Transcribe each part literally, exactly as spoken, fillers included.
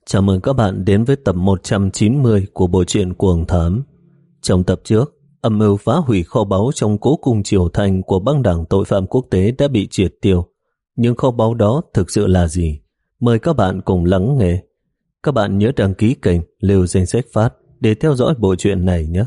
Chào mừng các bạn đến với tập một trăm chín mươi của bộ truyện Cuồng Thám. Trong tập trước, âm mưu phá hủy kho báu trong cố cung Triều Thành của băng đảng tội phạm quốc tế đã bị triệt tiêu. Nhưng kho báu đó thực sự là gì? Mời các bạn cùng lắng nghe. Các bạn nhớ đăng ký kênh Lưu Danh Sách Phát để theo dõi bộ truyện này nhé.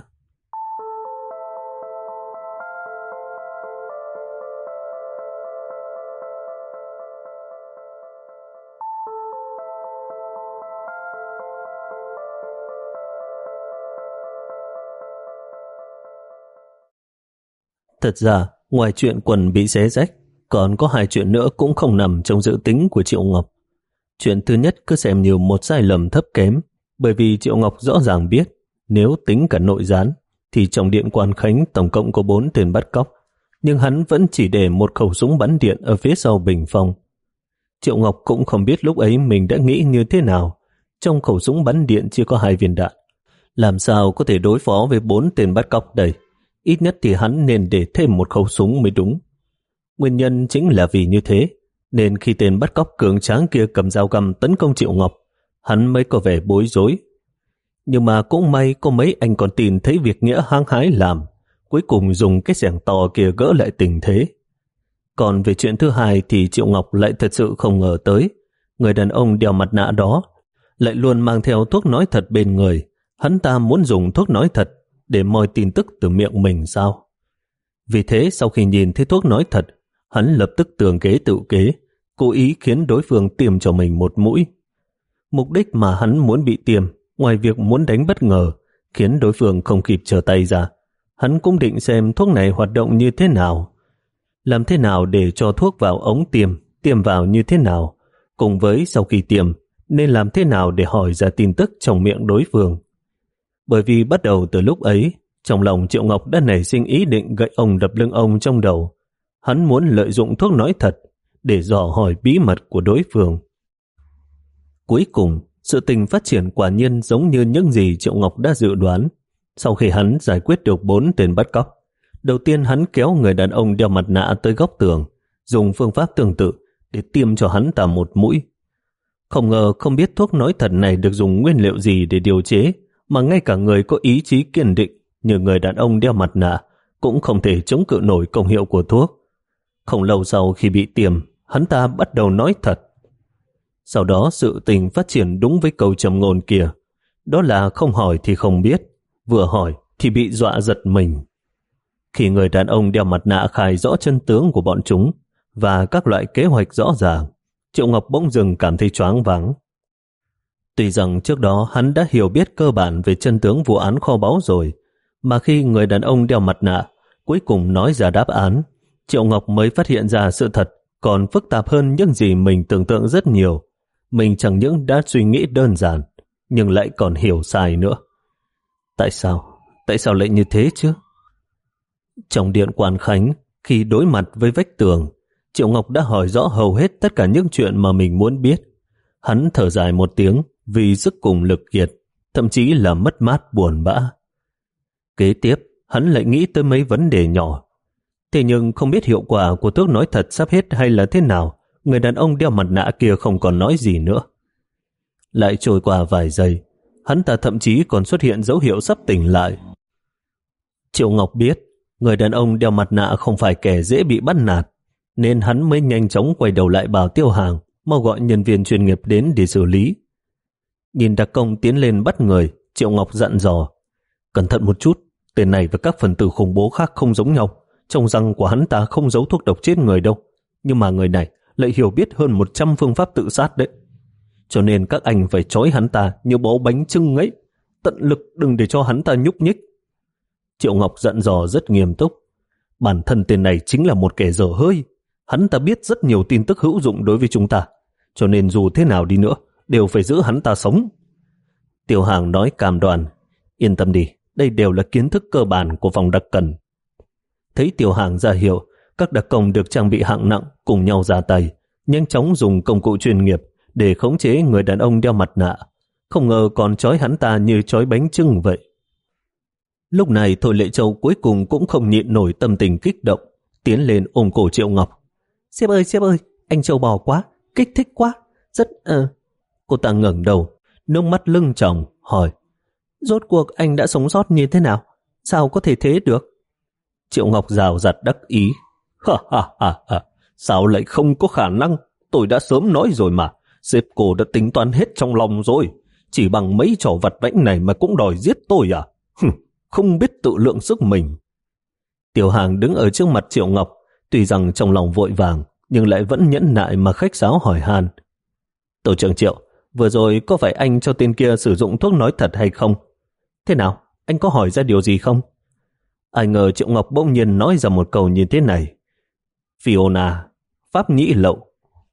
Thật ra, ngoài chuyện quần bị xé rách, còn có hai chuyện nữa cũng không nằm trong dự tính của Triệu Ngọc. Chuyện thứ nhất cứ xem như một sai lầm thấp kém, bởi vì Triệu Ngọc rõ ràng biết nếu tính cả nội gián thì trong điện Quan Khánh tổng cộng có bốn tên bắt cóc, nhưng hắn vẫn chỉ để một khẩu súng bắn điện ở phía sau bình phong. Triệu Ngọc cũng không biết lúc ấy mình đã nghĩ như thế nào. Trong khẩu súng bắn điện chỉ có hai viên đạn, làm sao có thể đối phó với bốn tên bắt cóc đây? Ít nhất thì hắn nên để thêm một khẩu súng mới đúng. Nguyên nhân chính là vì như thế, nên khi tên bắt cóc cường tráng kia cầm dao găm tấn công Triệu Ngọc, hắn mới có vẻ bối rối. Nhưng mà cũng may có mấy anh còn tin thấy việc nghĩa hăng hái làm, cuối cùng dùng cái xẻng to kia gỡ lại tình thế. Còn về chuyện thứ hai thì Triệu Ngọc lại thật sự không ngờ tới, người đàn ông đeo mặt nạ đó lại luôn mang theo thuốc nói thật bên người. Hắn ta muốn dùng thuốc nói thật để moi tin tức từ miệng mình sao? Vì thế sau khi nhìn thấy thuốc nói thật, hắn lập tức tường kế tự kế, cố ý khiến đối phương tiêm cho mình một mũi. Mục đích mà hắn muốn bị tiêm, ngoài việc muốn đánh bất ngờ, khiến đối phương không kịp trở tay ra, hắn cũng định xem thuốc này hoạt động như thế nào. Làm thế nào để cho thuốc vào ống tiêm, tiêm vào như thế nào, cùng với sau khi tiêm, nên làm thế nào để hỏi ra tin tức trong miệng đối phương. Bởi vì bắt đầu từ lúc ấy, trong lòng Triệu Ngọc đã nảy sinh ý định gậy ông đập lưng ông trong đầu. Hắn muốn lợi dụng thuốc nói thật để dò hỏi bí mật của đối phương. Cuối cùng, sự tình phát triển quả nhiên giống như những gì Triệu Ngọc đã dự đoán. Sau khi hắn giải quyết được bốn tên bắt cóc, đầu tiên hắn kéo người đàn ông đeo mặt nạ tới góc tường, dùng phương pháp tương tự để tiêm cho hắn ta một mũi. Không ngờ không biết thuốc nói thật này được dùng nguyên liệu gì để điều chế, mà ngay cả người có ý chí kiên định như người đàn ông đeo mặt nạ cũng không thể chống cự nổi công hiệu của thuốc. Không lâu sau khi bị tiêm, hắn ta bắt đầu nói thật. Sau đó sự tình phát triển đúng với câu trầm ngôn kia, đó là không hỏi thì không biết, vừa hỏi thì bị dọa giật mình. Khi người đàn ông đeo mặt nạ khai rõ chân tướng của bọn chúng và các loại kế hoạch rõ ràng, Triệu Ngọc bỗng dừng cảm thấy choáng váng. Tuy rằng trước đó hắn đã hiểu biết cơ bản về chân tướng vụ án kho báu rồi, mà khi người đàn ông đeo mặt nạ cuối cùng nói ra đáp án, Triệu Ngọc mới phát hiện ra sự thật còn phức tạp hơn những gì mình tưởng tượng rất nhiều. Mình chẳng những đã suy nghĩ đơn giản, nhưng lại còn hiểu sai nữa. Tại sao? Tại sao lại như thế chứ? Trong điện Quan Khánh, khi đối mặt với vách tường, Triệu Ngọc đã hỏi rõ hầu hết tất cả những chuyện mà mình muốn biết. Hắn thở dài một tiếng vì sức cùng lực kiệt, thậm chí là mất mát buồn bã. Kế tiếp, hắn lại nghĩ tới mấy vấn đề nhỏ. Thế nhưng không biết hiệu quả của thuốc nói thật sắp hết hay là thế nào, người đàn ông đeo mặt nạ kia không còn nói gì nữa. Lại trôi qua vài giây, hắn ta thậm chí còn xuất hiện dấu hiệu sắp tỉnh lại. Triệu Ngọc biết, người đàn ông đeo mặt nạ không phải kẻ dễ bị bắt nạt, nên hắn mới nhanh chóng quay đầu lại bảo Tiêu Hàng mau gọi nhân viên chuyên nghiệp đến để xử lý. Nhìn đặc công tiến lên bắt người, Triệu Ngọc dặn dò, cẩn thận một chút, tên này và các phần tử khủng bố khác không giống nhau. Trong răng của hắn ta không giấu thuốc độc chết người đâu, nhưng mà người này lại hiểu biết hơn một trăm phương pháp tự sát đấy. Cho nên các anh phải trói hắn ta như bó bánh chưng ấy, tận lực đừng để cho hắn ta nhúc nhích. Triệu Ngọc dặn dò rất nghiêm túc, bản thân tên này chính là một kẻ dở hơi. Hắn ta biết rất nhiều tin tức hữu dụng đối với chúng ta, cho nên dù thế nào đi nữa đều phải giữ hắn ta sống. Tiêu Hàng nói cam đoan, yên tâm đi, đây đều là kiến thức cơ bản của phòng đặc cần. Thấy Tiêu Hàng ra hiệu, các đặc công được trang bị hạng nặng cùng nhau ra tay, nhanh chóng dùng công cụ chuyên nghiệp để khống chế người đàn ông đeo mặt nạ. Không ngờ còn trói hắn ta như trói bánh chưng vậy. Lúc này Thôi Lệ Châu cuối cùng cũng không nhịn nổi tâm tình kích động, tiến lên ôm cổ Triệu Ngọc. Sếp ơi, sếp ơi, anh Châu bò quá, kích thích quá, rất... ờ... Cô ta ngẩng đầu, nước mắt lưng tròng, hỏi: Rốt cuộc anh đã sống sót như thế nào? Sao có thể thế được? Triệu Ngọc rào rạt đắc ý: Ha ha ha ha, sao lại không có khả năng? Tôi đã sớm nói rồi mà, sếp cô đã tính toán hết trong lòng rồi. Chỉ bằng mấy trò vặt vãnh này mà cũng đòi giết tôi à? Hừm, không biết tự lượng sức mình. Tiểu Hàng đứng ở trước mặt Triệu Ngọc, tuy rằng trong lòng vội vàng, nhưng lại vẫn nhẫn nại mà khách sáo hỏi han: Tổ trưởng Triệu, vừa rồi có phải anh cho tên kia sử dụng thuốc nói thật hay không? Thế nào, anh có hỏi ra điều gì không? Ai ngờ Triệu Ngọc bỗng nhiên nói ra một câu như thế này: Fiona, pháp nhĩ lậu.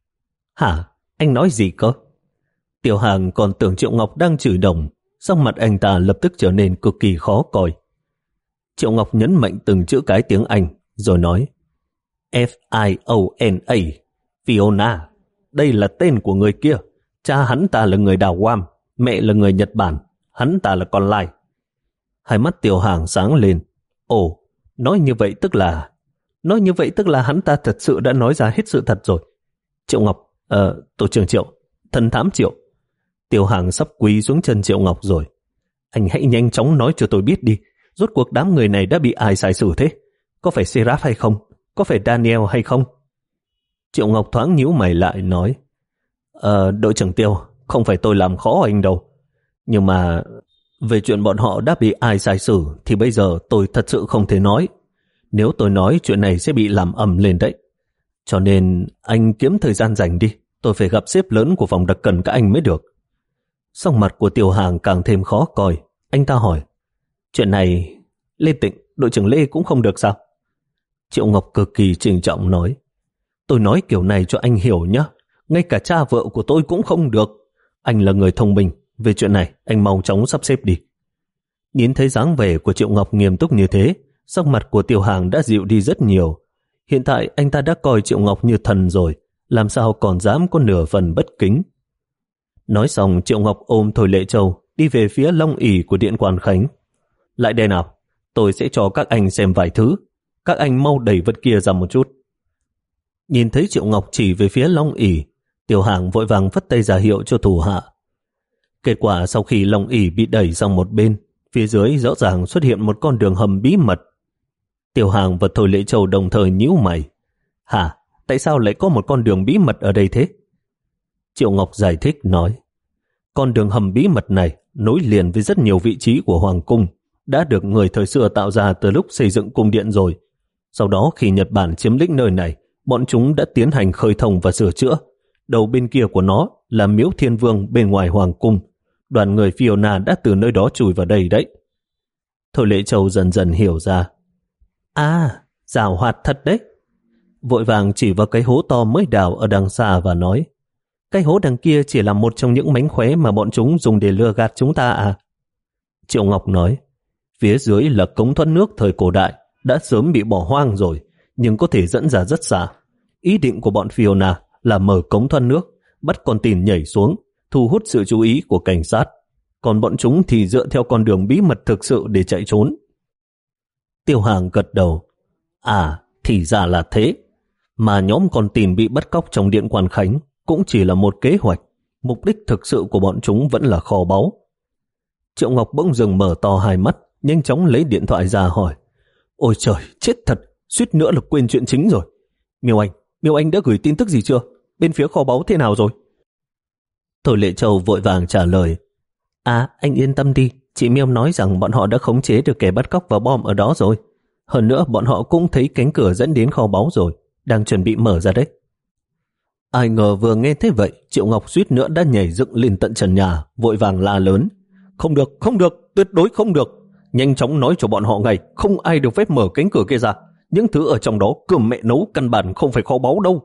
Hả? Anh nói gì cơ? Tiểu Hàng còn tưởng Triệu Ngọc đang chửi đồng, sắc mặt anh ta lập tức trở nên cực kỳ khó coi. Triệu Ngọc nhấn mạnh từng chữ cái tiếng Anh, rồi nói: F I O N A, Fiona. Đây là tên của người kia. Cha hắn ta là người Đào Guam, mẹ là người Nhật Bản, hắn ta là con lai. Hai mắt Tiểu Hàng sáng lên. Ồ, nói như vậy tức là... Nói như vậy tức là hắn ta thật sự đã nói ra hết sự thật rồi. Triệu Ngọc, ờ, tổ trưởng Triệu, thần thám Triệu. Tiểu Hàng sắp quỳ xuống chân Triệu Ngọc rồi. Anh hãy nhanh chóng nói cho tôi biết đi. Rốt cuộc đám người này đã bị ai sai xử thế? Có phải Seraph hay không? Có phải Daniel hay không? Triệu Ngọc thoáng nhíu mày lại nói: Ờ, đội trưởng Tiêu, không phải tôi làm khó anh đâu. Nhưng mà về chuyện bọn họ đã bị ai sai xử thì bây giờ tôi thật sự không thể nói. Nếu tôi nói chuyện này sẽ bị làm ầm lên đấy. Cho nên anh kiếm thời gian rảnh đi. Tôi phải gặp sếp lớn của phòng đặc cần các anh mới được. Sắc mặt của Tiểu Hàng càng thêm khó coi. Anh ta hỏi: Chuyện này Lê Tịnh, đội trưởng Lê cũng không được sao? Triệu Ngọc cực kỳ trịnh trọng nói: Tôi nói kiểu này cho anh hiểu nhé. Ngay cả cha vợ của tôi cũng không được. Anh là người thông minh. Về chuyện này anh mau chóng sắp xếp đi. Nhìn thấy dáng vẻ của Triệu Ngọc nghiêm túc như thế, sắc mặt của Tiểu Hàng đã dịu đi rất nhiều. Hiện tại anh ta đã coi Triệu Ngọc như thần rồi, làm sao còn dám có nửa phần bất kính. Nói xong, Triệu Ngọc ôm Thôi Lệ Châu đi về phía Long ỷ của Điện Quan Khánh. Lại đây nào, tôi sẽ cho các anh xem vài thứ. Các anh mau đẩy vật kia ra một chút. Nhìn thấy Triệu Ngọc chỉ về phía Long ỷ, Tiểu Hàng vội vàng phất tay ra hiệu cho thủ hạ. Kết quả sau khi Long ỷ bị đẩy sang một bên, phía dưới rõ ràng xuất hiện một con đường hầm bí mật. Tiểu Hàng và Thôi Lệ Châu đồng thời nhíu mày. Hả? Tại sao lại có một con đường bí mật ở đây thế? Triệu Ngọc giải thích nói: Con đường hầm bí mật này nối liền với rất nhiều vị trí của Hoàng cung, đã được người thời xưa tạo ra từ lúc xây dựng cung điện rồi. Sau đó khi Nhật Bản chiếm lĩnh nơi này, bọn chúng đã tiến hành khơi thông và sửa chữa. Đầu bên kia của nó là miếu Thiên Vương bên ngoài Hoàng cung. Đoàn người Fiona đã từ nơi đó chui vào đây đấy. Thôi Lệ Châu dần dần hiểu ra. À, giàu hoạt thật đấy. Vội vàng chỉ vào cái hố to mới đào ở đằng xa và nói: Cái hố đằng kia chỉ là một trong những mánh khóe mà bọn chúng dùng để lừa gạt chúng ta à? Triệu Ngọc nói: Phía dưới là cống thoát nước thời cổ đại, đã sớm bị bỏ hoang rồi, nhưng có thể dẫn ra rất xa. Ý định của bọn Fiona là mở cống thoát nước, bắt con tin nhảy xuống, thu hút sự chú ý của cảnh sát. Còn bọn chúng thì dựa theo con đường bí mật thực sự để chạy trốn. Tiểu Hàng gật đầu. À, thì ra là thế. Mà nhóm con tin bị bắt cóc trong Điện Quan Khánh cũng chỉ là một kế hoạch. Mục đích thực sự của bọn chúng vẫn là kho báu. Triệu Ngọc bỗng dừng mở to hai mắt, nhanh chóng lấy điện thoại ra hỏi: Ôi trời, chết thật, suýt nữa là quên chuyện chính rồi. Miêu Anh, Miêu Anh đã gửi tin tức gì chưa? Bên phía kho báu thế nào rồi? Thôi Lệ Châu vội vàng trả lời: À, anh yên tâm đi, chị Miêu nói rằng bọn họ đã khống chế được kẻ bắt cóc và bom ở đó rồi. Hơn nữa bọn họ cũng thấy cánh cửa dẫn đến kho báu rồi, đang chuẩn bị mở ra đấy. Ai ngờ vừa nghe thế vậy, Triệu Ngọc suýt nữa đã nhảy dựng lên tận trần nhà, vội vàng la lớn: Không được, không được, tuyệt đối không được. Nhanh chóng nói cho bọn họ ngay, không ai được phép mở cánh cửa kia ra. Những thứ ở trong đó cơm mẹ nấu căn bản không phải kho báu đâu.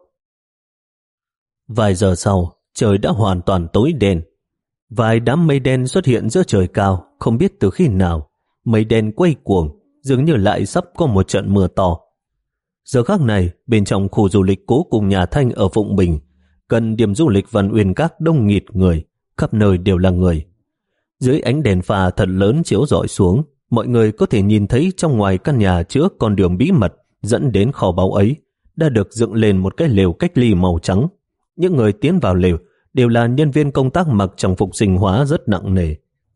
Vài giờ sau, trời đã hoàn toàn tối đen. Vài đám mây đen xuất hiện giữa trời cao, không biết từ khi nào. Mây đen quay cuồng, dường như lại sắp có một trận mưa to. Giờ khắc này, bên trong khu du lịch Cố Cung Nhà Thanh ở Phụng Bình, gần điểm du lịch Văn Uyên Các đông nghịt người, khắp nơi đều là người. Dưới ánh đèn pha thật lớn chiếu rọi xuống, mọi người có thể nhìn thấy trong ngoài căn nhà trước con đường bí mật dẫn đến kho báu ấy đã được dựng lên một cái lều cách ly màu trắng. Những người tiến vào lều đều là nhân viên công tác mặc trang phục sinh hóa rất nặng nề.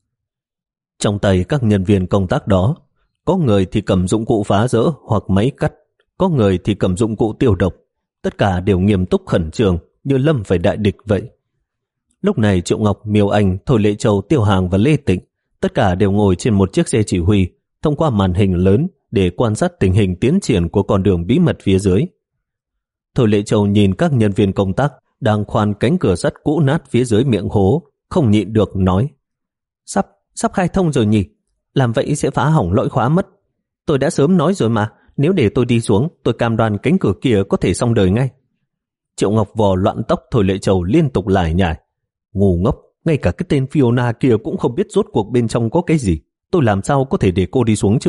Trong tay các nhân viên công tác đó, có người thì cầm dụng cụ phá rỡ hoặc máy cắt, có người thì cầm dụng cụ tiêu độc. Tất cả đều nghiêm túc khẩn trương như lâm phải đại địch vậy. Lúc này Triệu Ngọc, Miêu Anh, Thôi Lệ Châu, Tiêu Hàng và Lê Tịnh tất cả đều ngồi trên một chiếc xe chỉ huy thông qua màn hình lớn để quan sát tình hình tiến triển của con đường bí mật phía dưới. Thôi Lệ Châu nhìn các nhân viên công tác đang khoan cánh cửa sắt cũ nát phía dưới miệng hố, không nhịn được nói: Sắp, sắp khai thông rồi nhỉ? Làm vậy sẽ phá hỏng lõi khóa mất. Tôi đã sớm nói rồi mà, nếu để tôi đi xuống, tôi cam đoan cánh cửa kia có thể xong đời ngay. Triệu Ngọc vò loạn tóc Thôi Lệ Châu liên tục lải nhải: Ngu ngốc, ngay cả cái tên Fiona kia cũng không biết rốt cuộc bên trong có cái gì. Tôi làm sao có thể để cô đi xuống chứ?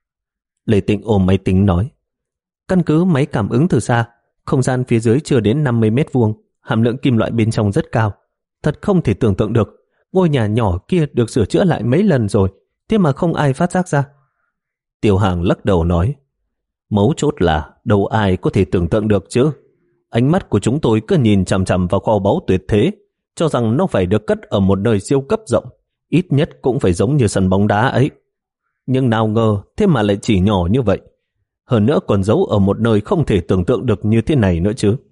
Lê Tịnh ôm máy tính nói: Căn cứ máy cảm ứng từ xa, không gian phía dưới chưa đến năm mươi mét vuông, hàm lượng kim loại bên trong rất cao. Thật không thể tưởng tượng được, ngôi nhà nhỏ kia được sửa chữa lại mấy lần rồi, thế mà không ai phát giác ra. Tiêu Hàng lắc đầu nói: Mấu chốt là đâu ai có thể tưởng tượng được chứ. Ánh mắt của chúng tôi cứ nhìn chằm chằm vào kho báu tuyệt thế, cho rằng nó phải được cất ở một nơi siêu cấp rộng, ít nhất cũng phải giống như sân bóng đá ấy. Nhưng nào ngờ thế mà lại chỉ nhỏ như vậy. Hơn nữa còn giấu ở một nơi không thể tưởng tượng được như thế này nữa chứ.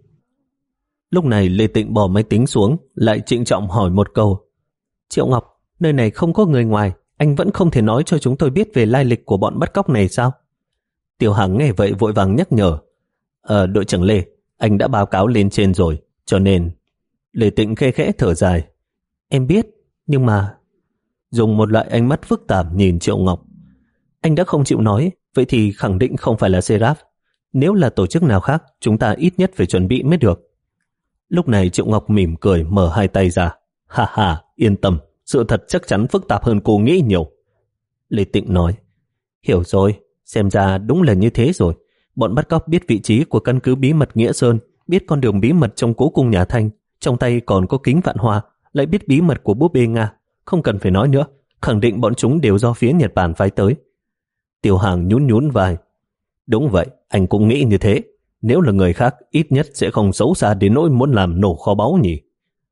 Lúc này Lê Tịnh bỏ máy tính xuống, lại trịnh trọng hỏi một câu: Triệu Ngọc, nơi này không có người ngoài, anh vẫn không thể nói cho chúng tôi biết về lai lịch của bọn bắt cóc này sao? Tiêu Hằng nghe vậy vội vàng nhắc nhở: Ờ, đội trưởng Lê, anh đã báo cáo lên trên rồi, cho nên... Lê Tịnh khe khẽ thở dài: Em biết, nhưng mà... Dùng một loại ánh mắt phức tạp nhìn Triệu Ngọc: Anh đã không chịu nói, vậy thì khẳng định không phải là Seraph. Nếu là tổ chức nào khác, chúng ta ít nhất phải chuẩn bị mới được. Lúc này Triệu Ngọc mỉm cười mở hai tay ra: Ha ha, yên tâm, sự thật chắc chắn phức tạp hơn cô nghĩ nhiều. Lê Tịnh nói: Hiểu rồi, xem ra đúng là như thế rồi. Bọn bắt cóc biết vị trí của căn cứ bí mật Nghĩa Sơn, biết con đường bí mật trong cố cung nhà Thanh, trong tay còn có kính vạn hoa, lại biết bí mật của búp bê Nga. Không cần phải nói nữa, khẳng định bọn chúng đều do phía Nhật Bản phái tới. Tiêu Hàng nhún nhún vai: Đúng vậy, anh cũng nghĩ như thế. Nếu là người khác, ít nhất sẽ không xấu xa đến nỗi muốn làm nổ kho báu nhỉ.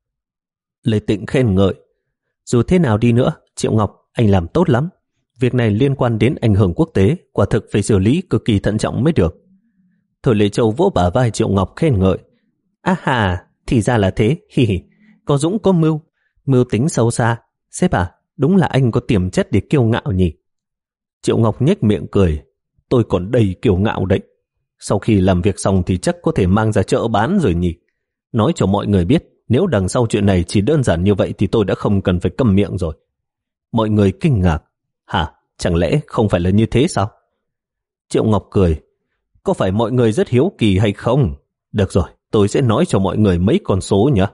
Lê Tịnh khen ngợi: Dù thế nào đi nữa, Triệu Ngọc, anh làm tốt lắm. Việc này liên quan đến ảnh hưởng quốc tế, quả thực phải xử lý cực kỳ thận trọng mới được. Thôi Lệ Châu vỗ bả vai Triệu Ngọc khen ngợi: Á hà, thì ra là thế, hi hi. Có dũng có mưu, mưu tính sâu xa. Sếp à, đúng là anh có tiềm chất để kiêu ngạo nhỉ. Triệu Ngọc nhếch miệng cười: Tôi còn đầy kiêu ngạo đấy. Sau khi làm việc xong thì chắc có thể mang ra chợ bán rồi nhỉ. Nói cho mọi người biết, nếu đằng sau chuyện này chỉ đơn giản như vậy thì tôi đã không cần phải câm miệng rồi. Mọi người kinh ngạc: Hả, chẳng lẽ không phải là như thế sao? Triệu Ngọc cười: Có phải mọi người rất hiếu kỳ hay không? Được rồi, tôi sẽ nói cho mọi người mấy con số nhé.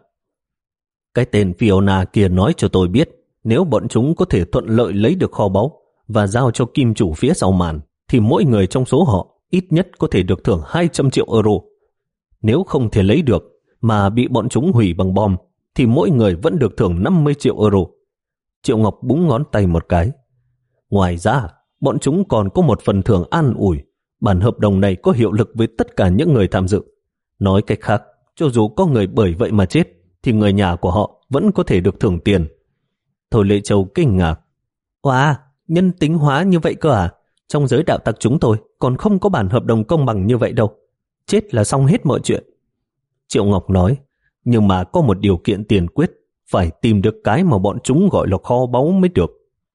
Cái tên Fiona kia nói cho tôi biết, nếu bọn chúng có thể thuận lợi lấy được kho báu và giao cho kim chủ phía sau màn, thì mỗi người trong số họ ít nhất có thể được thưởng hai trăm triệu euro. Nếu không thể lấy được mà bị bọn chúng hủy bằng bom, thì mỗi người vẫn được thưởng năm mươi triệu euro. Triệu Ngọc búng ngón tay một cái: Ngoài ra, bọn chúng còn có một phần thưởng an ủi. Bản hợp đồng này có hiệu lực với tất cả những người tham dự. Nói cách khác, cho dù có người bởi vậy mà chết, thì người nhà của họ vẫn có thể được thưởng tiền. Thôi Lệ Châu kinh ngạc: Wow, nhân tính hóa như vậy cơ à? Trong giới đạo tặc chúng tôi còn không có bản hợp đồng công bằng như vậy đâu. Chết là xong hết mọi chuyện. Triệu Ngọc nói: Nhưng mà có một điều kiện tiền quyết, phải tìm được cái mà bọn chúng gọi là kho báu mới được.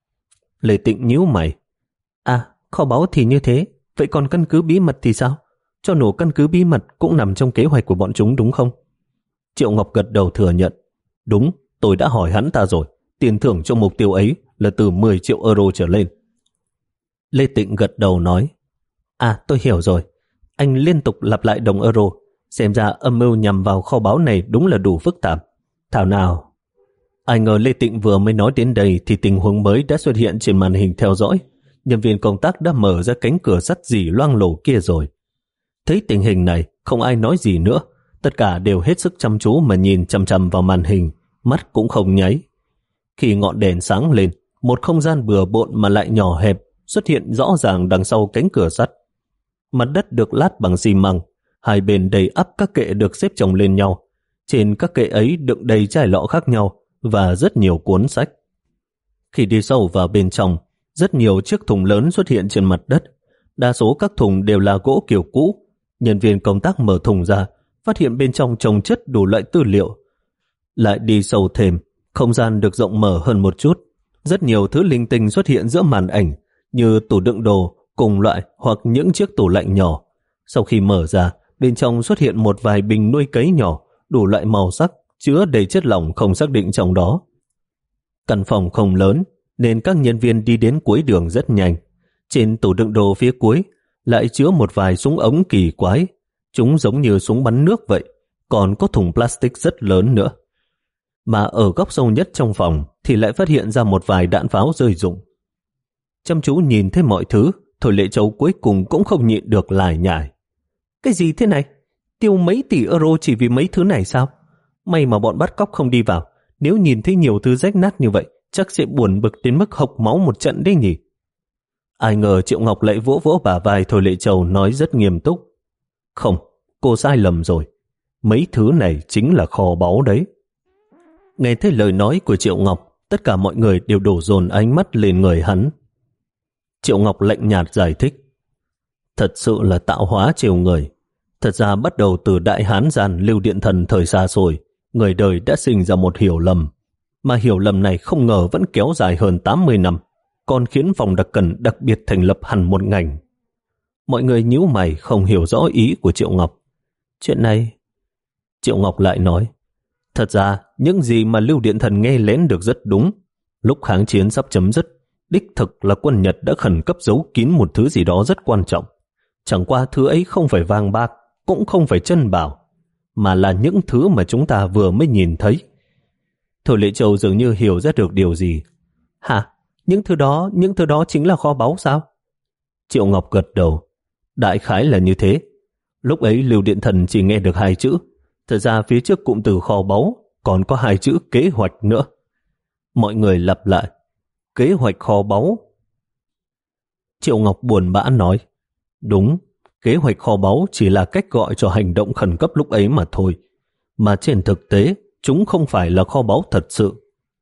Lê Tịnh nhíu mày: À, kho báu thì như thế, vậy còn căn cứ bí mật thì sao? Cho nổ căn cứ bí mật cũng nằm trong kế hoạch của bọn chúng đúng không? Triệu Ngọc gật đầu thừa nhận: Đúng, tôi đã hỏi hắn ta rồi. Tiền thưởng cho mục tiêu ấy là từ mười triệu euro trở lên. Lê Tịnh gật đầu nói: À, tôi hiểu rồi. Anh liên tục lặp lại đồng euro. Xem ra âm mưu nhằm vào kho báu này đúng là đủ phức tạp. Thảo nào... Ai ngờ Lê Tịnh vừa mới nói đến đây thì tình huống mới đã xuất hiện trên màn hình theo dõi. Nhân viên công tác đã mở ra cánh cửa sắt dỉ loang lổ kia rồi. Thấy tình hình này, không ai nói gì nữa. Tất cả đều hết sức chăm chú mà nhìn chằm chằm vào màn hình, mắt cũng không nháy. Khi ngọn đèn sáng lên, một không gian bừa bộn mà lại nhỏ hẹp xuất hiện rõ ràng đằng sau cánh cửa sắt. Mặt đất được lát bằng xi măng, hai bên đầy ắp các kệ được xếp chồng lên nhau. Trên các kệ ấy đựng đầy chai lọ khác nhau và rất nhiều cuốn sách. Khi đi sâu vào bên trong, rất nhiều chiếc thùng lớn xuất hiện trên mặt đất. Đa số các thùng đều là gỗ kiểu cũ. Nhân viên công tác mở thùng ra, phát hiện bên trong chồng chất đủ loại tư liệu. Lại đi sâu thêm, không gian được rộng mở hơn một chút. Rất nhiều thứ linh tinh xuất hiện giữa màn ảnh, như tủ đựng đồ, cùng loại hoặc những chiếc tủ lạnh nhỏ. Sau khi mở ra, bên trong xuất hiện một vài bình nuôi cấy nhỏ, đủ loại màu sắc, chứa đầy chất lỏng không xác định trong đó. Căn phòng không lớn, nên các nhân viên đi đến cuối đường rất nhanh. Trên tủ đựng đồ phía cuối lại chứa một vài súng ống kỳ quái. Chúng giống như súng bắn nước vậy, còn có thùng plastic rất lớn nữa. Mà ở góc sâu nhất trong phòng thì lại phát hiện ra một vài đạn pháo rơi rụng. Chăm chú nhìn thấy mọi thứ, Thôi Lệ Châu cuối cùng cũng không nhịn được lải nhải. Cái gì thế này? Tiêu mấy tỷ euro chỉ vì mấy thứ này sao? May mà bọn bắt cóc không đi vào. Nếu nhìn thấy nhiều thứ rách nát như vậy, chắc sẽ buồn bực đến mức hộc máu một trận đấy nhỉ? Ai ngờ Triệu Ngọc lại vỗ vỗ bả vai Thôi Lệ Châu nói rất nghiêm túc. Không, cô sai lầm rồi. Mấy thứ này chính là kho báu đấy. Nghe thấy lời nói của Triệu Ngọc, tất cả mọi người đều đổ dồn ánh mắt lên người hắn. Triệu Ngọc lạnh nhạt giải thích. Thật sự là tạo hóa trêu người. Thật ra bắt đầu từ Đại Hán Giàn Lưu Điện Thần thời xa xôi, người đời đã sinh ra một hiểu lầm. Mà hiểu lầm này không ngờ vẫn kéo dài hơn tám mươi năm, còn khiến phòng đặc cần đặc biệt thành lập hẳn một ngành. Mọi người nhíu mày không hiểu rõ ý của Triệu Ngọc. Chuyện này... Triệu Ngọc lại nói. Thật ra, những gì mà Lưu Điện Thần nghe lén được rất đúng. Lúc kháng chiến sắp chấm dứt, đích thực là quân Nhật đã khẩn cấp giấu kín một thứ gì đó rất quan trọng. Chẳng qua thứ ấy không phải vàng bạc, cũng không phải chân bảo, mà là những thứ mà chúng ta vừa mới nhìn thấy. Thôi Lệ Châu dường như hiểu ra được điều gì. Hả? Những thứ đó, những thứ đó chính là kho báu sao? Triệu Ngọc gật đầu. Đại khái là như thế. Lúc ấy Lưu Điện Thần chỉ nghe được hai chữ. Thật ra phía trước cụm từ kho báu còn có hai chữ kế hoạch nữa. Mọi người lặp lại. Kế hoạch kho báu. Triệu Ngọc buồn bã nói. Đúng, kế hoạch kho báu chỉ là cách gọi cho hành động khẩn cấp lúc ấy mà thôi. Mà trên thực tế, chúng không phải là kho báu thật sự.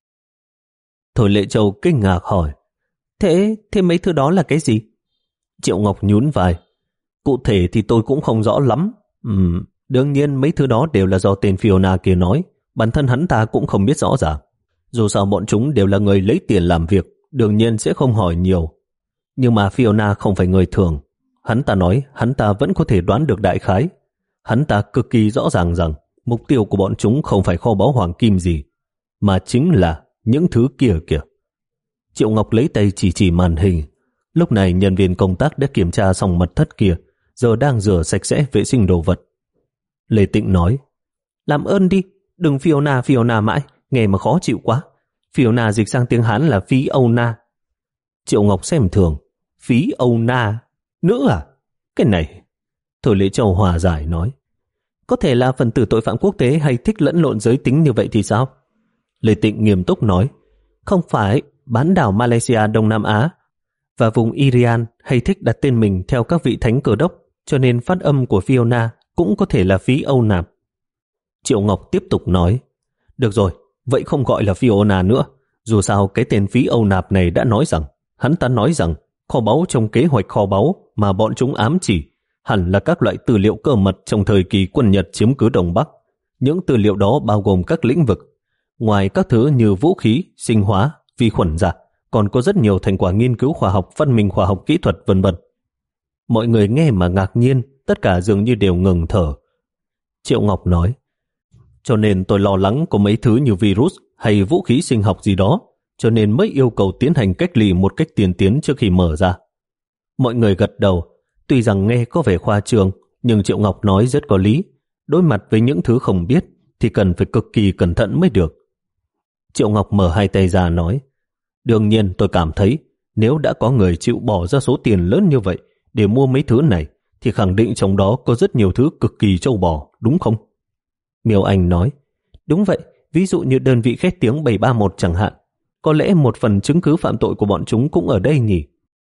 Thôi Lệ Châu kinh ngạc hỏi. Thế, thế mấy thứ đó là cái gì? Triệu Ngọc nhún vai. Cụ thể thì tôi cũng không rõ lắm. Ừm, đương nhiên mấy thứ đó đều là do tên Fiona kia nói. Bản thân hắn ta cũng không biết rõ ràng. Dù sao bọn chúng đều là người lấy tiền làm việc, đương nhiên sẽ không hỏi nhiều. Nhưng mà Fiona không phải người thường. Hắn ta nói hắn ta vẫn có thể đoán được đại khái. Hắn ta cực kỳ rõ ràng rằng mục tiêu của bọn chúng không phải kho báu hoàng kim gì, mà chính là những thứ kia kìa. Triệu Ngọc lấy tay chỉ chỉ màn hình. Lúc này nhân viên công tác đã kiểm tra xong mật thất kia, giờ đang rửa sạch sẽ vệ sinh đồ vật. Lê Tịnh nói, làm ơn đi, đừng Fiona Fiona mãi, nghe mà khó chịu quá. Fiona dịch sang tiếng Hán là phí Âu Na. Triệu Ngọc xem thường, phí Âu Na, nữa à? Cái này... Thôi Lệ Châu hòa giải nói, có thể là phần tử tội phạm quốc tế hay thích lẫn lộn giới tính như vậy thì sao? Lê Tịnh nghiêm túc nói, không phải, bán đảo Malaysia Đông Nam Á và vùng Irian hay thích đặt tên mình theo các vị thánh Cơ Đốc, cho nên phát âm của Fiona cũng có thể là phí Âu Nạp. Triệu Ngọc tiếp tục nói, được rồi, vậy không gọi là Fiona nữa. Dù sao cái tên phí Âu Nạp này đã nói rằng, hắn ta nói rằng kho báu trong kế hoạch kho báu mà bọn chúng ám chỉ hẳn là các loại tư liệu cơ mật trong thời kỳ quân Nhật chiếm cứ Đông Bắc. Những tư liệu đó bao gồm các lĩnh vực. Ngoài các thứ như vũ khí, sinh hóa, vi khuẩn ra, còn có rất nhiều thành quả nghiên cứu khoa học, phát minh khoa học kỹ thuật vân vân. Mọi người nghe mà ngạc nhiên, tất cả dường như đều ngừng thở. Triệu Ngọc nói, cho nên tôi lo lắng có mấy thứ như virus hay vũ khí sinh học gì đó, cho nên mới yêu cầu tiến hành cách ly một cách tiên tiến trước khi mở ra. Mọi người gật đầu, tuy rằng nghe có vẻ khoa trương, nhưng Triệu Ngọc nói rất có lý. Đối mặt với những thứ không biết thì cần phải cực kỳ cẩn thận mới được. Triệu Ngọc mở hai tay ra nói, đương nhiên tôi cảm thấy nếu đã có người chịu bỏ ra số tiền lớn như vậy để mua mấy thứ này thì khẳng định trong đó có rất nhiều thứ cực kỳ trâu bò, đúng không? Miêu Anh nói, đúng vậy, ví dụ như đơn vị khét tiếng bảy ba một chẳng hạn. Có lẽ một phần chứng cứ phạm tội của bọn chúng cũng ở đây nhỉ?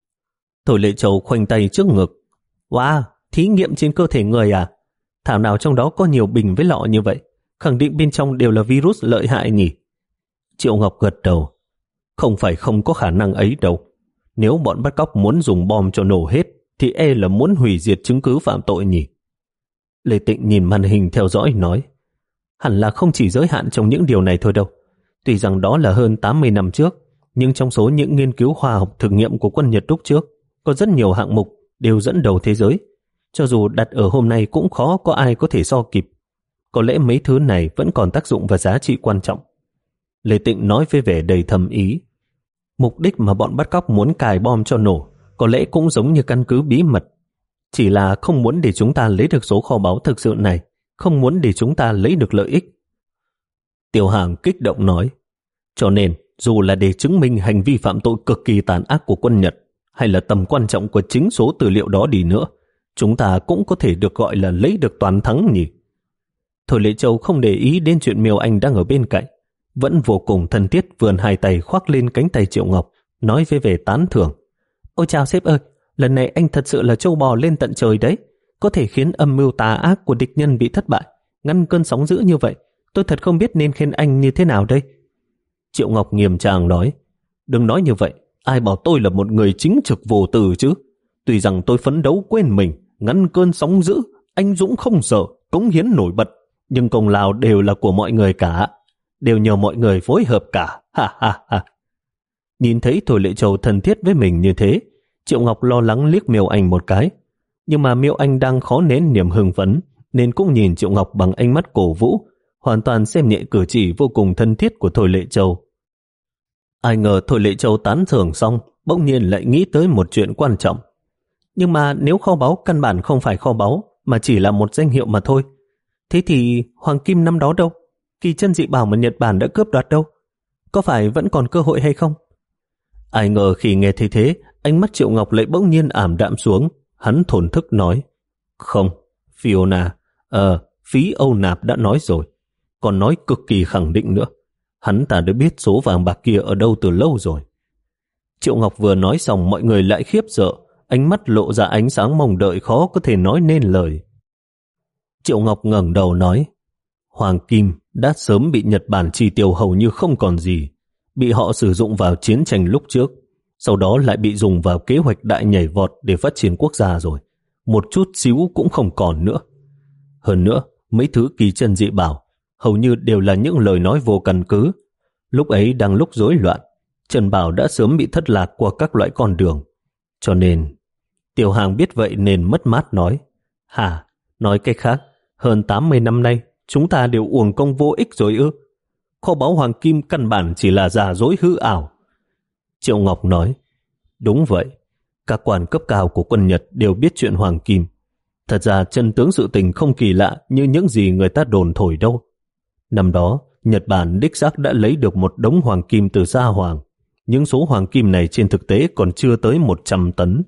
Thôi Lệ Châu khoanh tay trước ngực. Wow, thí nghiệm trên cơ thể người à? Thảo nào trong đó có nhiều bình với lọ như vậy. khẳng định bên trong đều là virus lợi hại nhỉ? Triệu Ngọc gật đầu. Không phải không có khả năng ấy đâu. Nếu bọn bắt cóc muốn dùng bom cho nổ hết, thì e là muốn hủy diệt chứng cứ phạm tội nhỉ? Lê Tịnh nhìn màn hình theo dõi nói, hẳn là không chỉ giới hạn trong những điều này thôi đâu. Tuy rằng đó là hơn tám mươi năm trước, nhưng trong số những nghiên cứu khoa học thực nghiệm của quân Nhật lúc trước, có rất nhiều hạng mục đều dẫn đầu thế giới. Cho dù đặt ở hôm nay cũng khó có ai có thể so kịp. Có lẽ mấy thứ này vẫn còn tác dụng và giá trị quan trọng. Lê Tịnh nói với vẻ đầy thầm ý. Mục đích mà bọn bắt cóc muốn cài bom cho nổ có lẽ cũng giống như căn cứ bí mật. Chỉ là không muốn để chúng ta lấy được số kho báu thực sự này, không muốn để chúng ta lấy được lợi ích. Tiêu Hàng kích động nói, cho nên dù là để chứng minh hành vi phạm tội cực kỳ tàn ác của quân Nhật, hay là tầm quan trọng của chính số tư liệu đó đi nữa, chúng ta cũng có thể được gọi là lấy được toàn thắng nhỉ? Thôi Lệ Châu không để ý đến chuyện Miêu Anh đang ở bên cạnh, vẫn vô cùng thân thiết vươn hai tay khoác lên cánh tay Triệu Ngọc, nói với vẻ tán thưởng. Ôi chào sếp ơi, lần này anh thật sự là trâu bò lên tận trời đấy, có thể khiến âm mưu tà ác của địch nhân bị thất bại, ngăn cơn sóng dữ như vậy. Tôi thật không biết nên khen anh như thế nào đây. Triệu Ngọc nghiêm trang nói, đừng nói như vậy, ai bảo tôi là một người chính trực vô tư chứ. Tuy rằng tôi phấn đấu quên mình, ngăn cơn sóng dữ, anh dũng không sợ, cống hiến nổi bật, nhưng công lao đều là của mọi người cả, đều nhờ mọi người phối hợp cả. Ha ha ha. Nhìn thấy Thôi Lệ Châu thân thiết với mình như thế, Triệu Ngọc lo lắng liếc Miêu Anh một cái, nhưng mà Miêu Anh đang khó nén niềm hưng phấn nên cũng nhìn Triệu Ngọc bằng ánh mắt cổ vũ, hoàn toàn xem nhẹ cử chỉ vô cùng thân thiết của Thôi Lệ Châu. Ai ngờ Thôi Lệ Châu tán thưởng xong, bỗng nhiên lại nghĩ tới một chuyện quan trọng. Nhưng mà nếu kho báu căn bản không phải kho báu, mà chỉ là một danh hiệu mà thôi, thế thì Hoàng Kim năm đó đâu? Kỳ chân dị bảo mà Nhật Bản đã cướp đoạt đâu? Có phải vẫn còn cơ hội hay không? Ai ngờ khi nghe thấy thế, ánh mắt Triệu Ngọc lại bỗng nhiên ảm đạm xuống. Hắn thổn thức nói, không, Fiona, ờ, phí Âu Nạp đã nói rồi, còn nói cực kỳ khẳng định nữa. Hắn ta đã biết số vàng bạc kia ở đâu từ lâu rồi. Triệu Ngọc vừa nói xong, mọi người lại khiếp sợ, ánh mắt lộ ra ánh sáng mong đợi khó có thể nói nên lời. Triệu Ngọc ngẩng đầu nói, Hoàng Kim đã sớm bị Nhật Bản chi tiêu hầu như không còn gì, bị họ sử dụng vào chiến tranh lúc trước, sau đó lại bị dùng vào kế hoạch đại nhảy vọt để phát triển quốc gia rồi, một chút xíu cũng không còn nữa. Hơn nữa, mấy thứ kỳ chân dị bảo hầu như đều là những lời nói vô căn cứ. Lúc ấy đang lúc rối loạn, Trần Bảo đã sớm bị thất lạc qua các loại con đường. Cho nên, Tiểu Hàng biết vậy nên mất mát nói, hả, nói cách khác, hơn tám mươi năm nay, chúng ta đều uổng công vô ích rồi ư? Kho báu Hoàng Kim căn bản chỉ là giả dối hư ảo. Triệu Ngọc nói, đúng vậy, các quan cấp cao của quân Nhật đều biết chuyện Hoàng Kim. Thật ra chân tướng sự tình không kỳ lạ như những gì người ta đồn thổi đâu. Năm đó, Nhật Bản đích xác đã lấy được một đống Hoàng Kim từ Sa Hoàng. Những số Hoàng Kim này trên thực tế còn chưa tới một trăm tấn.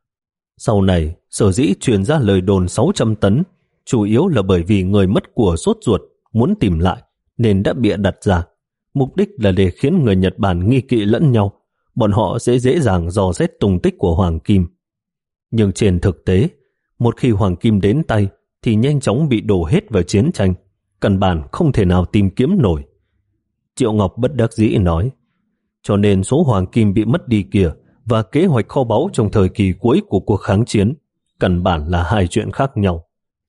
Sau này, sở dĩ truyền ra lời đồn sáu trăm tấn, chủ yếu là bởi vì người mất của sốt ruột muốn tìm lại nên đã bịa đặt ra. Mục đích là để khiến người Nhật Bản nghi kỵ lẫn nhau, bọn họ sẽ dễ dàng dò xét tung tích của Hoàng Kim. Nhưng trên thực tế, một khi Hoàng Kim đến tay thì nhanh chóng bị đổ hết vào chiến tranh, căn bản không thể nào tìm kiếm nổi. Triệu Ngọc bất đắc dĩ nói, cho nên số Hoàng Kim bị mất đi kia và kế hoạch kho báu trong thời kỳ cuối của cuộc kháng chiến căn bản là hai chuyện khác nhau.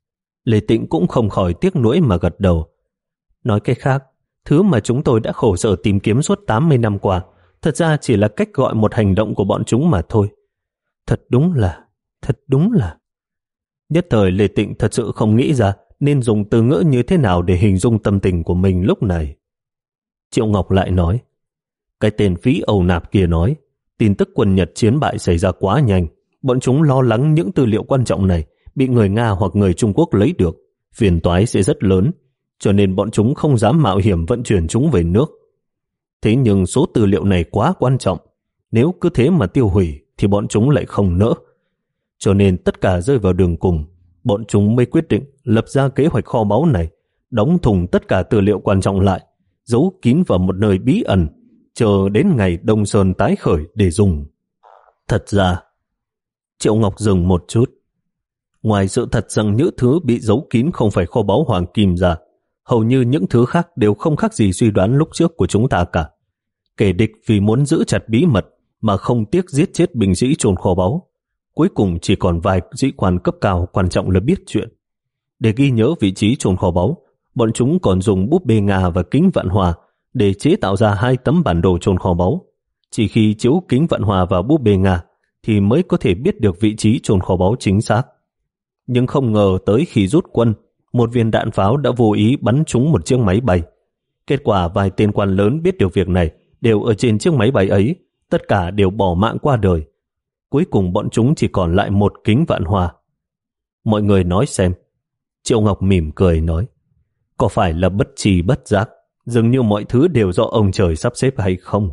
Lê Tịnh cũng không khỏi tiếc nuối mà gật đầu. Nói cách khác, thứ mà chúng tôi đã khổ sở tìm kiếm suốt tám mươi năm qua thật ra chỉ là cách gọi một hành động của bọn chúng mà thôi. Thật đúng là, thật đúng là. Nhất thời Lê Tịnh thật sự không nghĩ ra nên dùng từ ngữ như thế nào để hình dung tâm tình của mình lúc này. Triệu Ngọc lại nói, cái tên phí Âu Nạp kia nói, tin tức quân Nhật chiến bại xảy ra quá nhanh, bọn chúng lo lắng những tư liệu quan trọng này bị người Nga hoặc người Trung Quốc lấy được, phiền toái sẽ rất lớn, cho nên bọn chúng không dám mạo hiểm vận chuyển chúng về nước. Thế nhưng số tư liệu này quá quan trọng, nếu cứ thế mà tiêu hủy thì bọn chúng lại không nỡ. Cho nên tất cả rơi vào đường cùng, bọn chúng mới quyết định lập ra kế hoạch kho báu này, đóng thùng tất cả tư liệu quan trọng lại, giấu kín vào một nơi bí ẩn, chờ đến ngày Đông Sơn tái khởi để dùng. Thật ra, Triệu Ngọc dừng một chút. Ngoài sự thật rằng những thứ bị giấu kín không phải kho báu Hoàng Kim ra, hầu như những thứ khác đều không khác gì suy đoán lúc trước của chúng ta cả. Kẻ địch vì muốn giữ chặt bí mật mà không tiếc giết chết binh sĩ chôn kho báu. Cuối cùng chỉ còn vài sĩ quan cấp cao quan trọng là biết chuyện. Để ghi nhớ vị trí chôn kho báu, bọn chúng còn dùng búp bê Nga và kính vạn hòa để chế tạo ra hai tấm bản đồ chôn kho báu. Chỉ khi chiếu kính vạn hòa vào búp bê Nga thì mới có thể biết được vị trí chôn kho báu chính xác. Nhưng không ngờ tới khi rút quân, một viên đạn pháo đã vô ý bắn trúng một chiếc máy bay. Kết quả vài tên quan lớn biết được việc này đều ở trên chiếc máy bay ấy, tất cả đều bỏ mạng qua đời. Cuối cùng bọn chúng chỉ còn lại một kính vạn hòa. Mọi người nói xem. Triệu Ngọc mỉm cười nói, có phải là bất tri bất giác, dường như mọi thứ đều do ông trời sắp xếp hay không?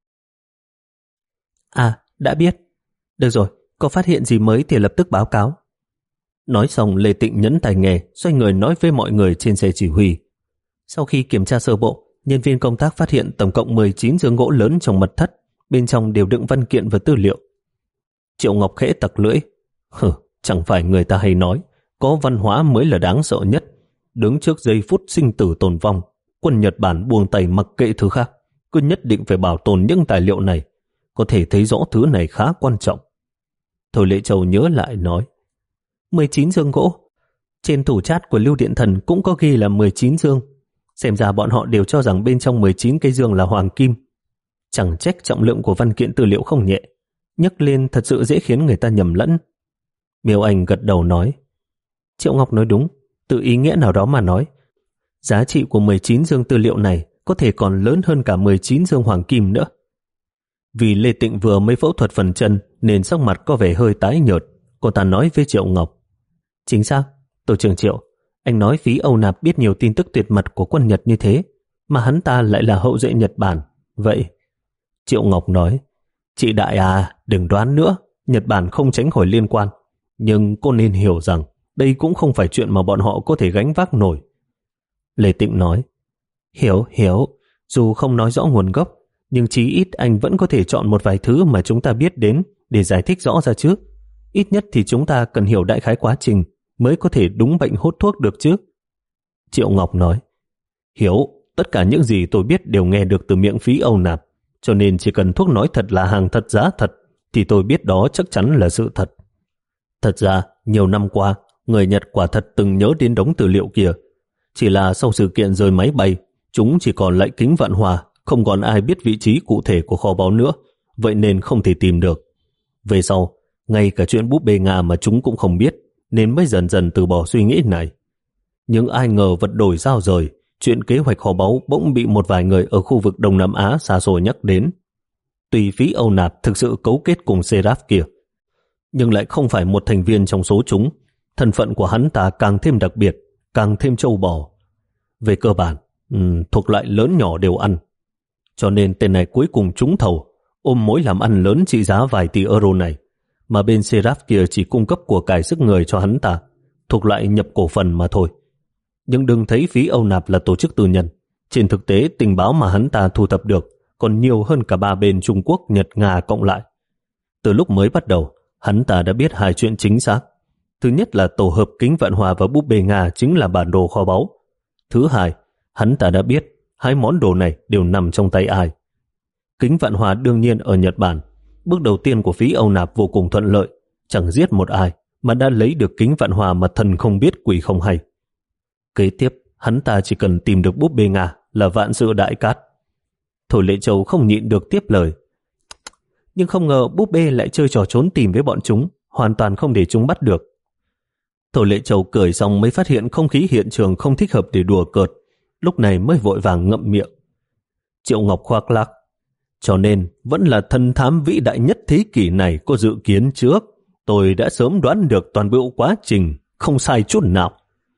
À, đã biết. Được rồi, có phát hiện gì mới thì lập tức báo cáo. Nói xong Lê Tịnh nhấn tai nghe, xoay người nói với mọi người trên xe chỉ huy. Sau khi kiểm tra sơ bộ, nhân viên công tác phát hiện tổng cộng mười chín giường gỗ lớn trong mật thất, bên trong đều đựng văn kiện và tư liệu. Triệu Ngọc khẽ tặc lưỡi. Hừ, chẳng phải người ta hay nói, có văn hóa mới là đáng sợ nhất. Đứng trước giây phút sinh tử tồn vong, quân Nhật Bản buông tay mặc kệ thứ khác, cứ nhất định phải bảo tồn những tài liệu này. Có thể thấy rõ thứ này khá quan trọng. Thôi Lệ Châu nhớ lại nói, mười chín giường gỗ. Trên tủ chat của Lưu Điện Thần cũng có ghi là mười chín giường. Xem ra bọn họ đều cho rằng bên trong mười chín cây giường là hoàng kim. Chẳng trách trọng lượng của văn kiện tư liệu không nhẹ. Nhắc lên thật sự dễ khiến người ta nhầm lẫn. Miêu Anh gật đầu nói, Triệu Ngọc nói đúng, từ ý nghĩa nào đó mà nói, giá trị của mười chín giường tư liệu này có thể còn lớn hơn cả mười chín giường hoàng kim nữa. Vì Lê Tịnh vừa mới phẫu thuật phần chân nên sắc mặt có vẻ hơi tái nhợt. Cô ta nói với Triệu Ngọc, chính xác, Tổ trưởng Triệu, anh nói phí Âu Nạp biết nhiều tin tức tuyệt mật của quân Nhật như thế, mà hắn ta lại là hậu duệ Nhật Bản. Vậy? Triệu Ngọc nói, chị Đại à, đừng đoán nữa, Nhật Bản không tránh khỏi liên quan. Nhưng cô nên hiểu rằng đây cũng không phải chuyện mà bọn họ có thể gánh vác nổi. Lê Tịnh nói, hiểu, hiểu, dù không nói rõ nguồn gốc, nhưng chí ít anh vẫn có thể chọn một vài thứ mà chúng ta biết đến để giải thích rõ ra trước. Ít nhất thì chúng ta cần hiểu đại khái quá trình mới có thể đúng bệnh hốt thuốc được chứ. Triệu Ngọc nói, hiểu, tất cả những gì tôi biết đều nghe được từ miệng phí Âu Nạp, cho nên chỉ cần thuốc nói thật là hàng thật giá thật thì tôi biết đó chắc chắn là sự thật. Thật ra, nhiều năm qua, người Nhật quả thật từng nhớ đến đống tư liệu kia. Chỉ là sau sự kiện rơi máy bay, chúng chỉ còn lại kính vạn hòa, không còn ai biết vị trí cụ thể của kho báu nữa, vậy nên không thể tìm được. Về sau, ngay cả chuyện búp bê Nga mà chúng cũng không biết, nên mới dần dần từ bỏ suy nghĩ này. Nhưng ai ngờ vật đổi sao rời, chuyện kế hoạch kho báu bỗng bị một vài người ở khu vực Đông Nam Á xa xôi nhắc đến. Tuy phí Âu Nạp thực sự cấu kết cùng Seraph kia, nhưng lại không phải một thành viên trong số chúng. Thân phận của hắn ta càng thêm đặc biệt, càng thêm trâu bò. Về cơ bản, um, thuộc loại lớn nhỏ đều ăn. Cho nên tên này cuối cùng trúng thầu, ôm mối làm ăn lớn trị giá vài tỷ euro này, mà bên Seraph kia chỉ cung cấp của cải sức người cho hắn ta, thuộc loại nhập cổ phần mà thôi. Nhưng đừng thấy phí Âu Nạp là tổ chức tư nhân. Trên thực tế, tình báo mà hắn ta thu thập được còn nhiều hơn cả ba bên Trung Quốc, Nhật, Nga cộng lại. Từ lúc mới bắt đầu, hắn ta đã biết hai chuyện chính xác. Thứ nhất là tổ hợp kính vạn hòa và búp bê Nga chính là bản đồ kho báu. Thứ hai, hắn ta đã biết hai món đồ này đều nằm trong tay ai. Kính vạn hòa đương nhiên ở Nhật Bản. Bước đầu tiên của phí Âu Nạp vô cùng thuận lợi, chẳng giết một ai mà đã lấy được kính vạn hòa mà thần không biết quỷ không hay. Kế tiếp, hắn ta chỉ cần tìm được búp bê Nga là vạn sự đại cát. Thôi Lệ Châu không nhịn được tiếp lời, nhưng không ngờ búp bê lại chơi trò trốn tìm với bọn chúng, hoàn toàn không để chúng bắt được. Thôi Lệ Châu cười xong mới phát hiện không khí hiện trường không thích hợp để đùa cợt, lúc này mới vội vàng ngậm miệng. Triệu Ngọc khoác lác, cho nên vẫn là thần thám vĩ đại nhất thế kỷ này có dự kiến trước. Tôi đã sớm đoán được toàn bộ quá trình, không sai chút nào.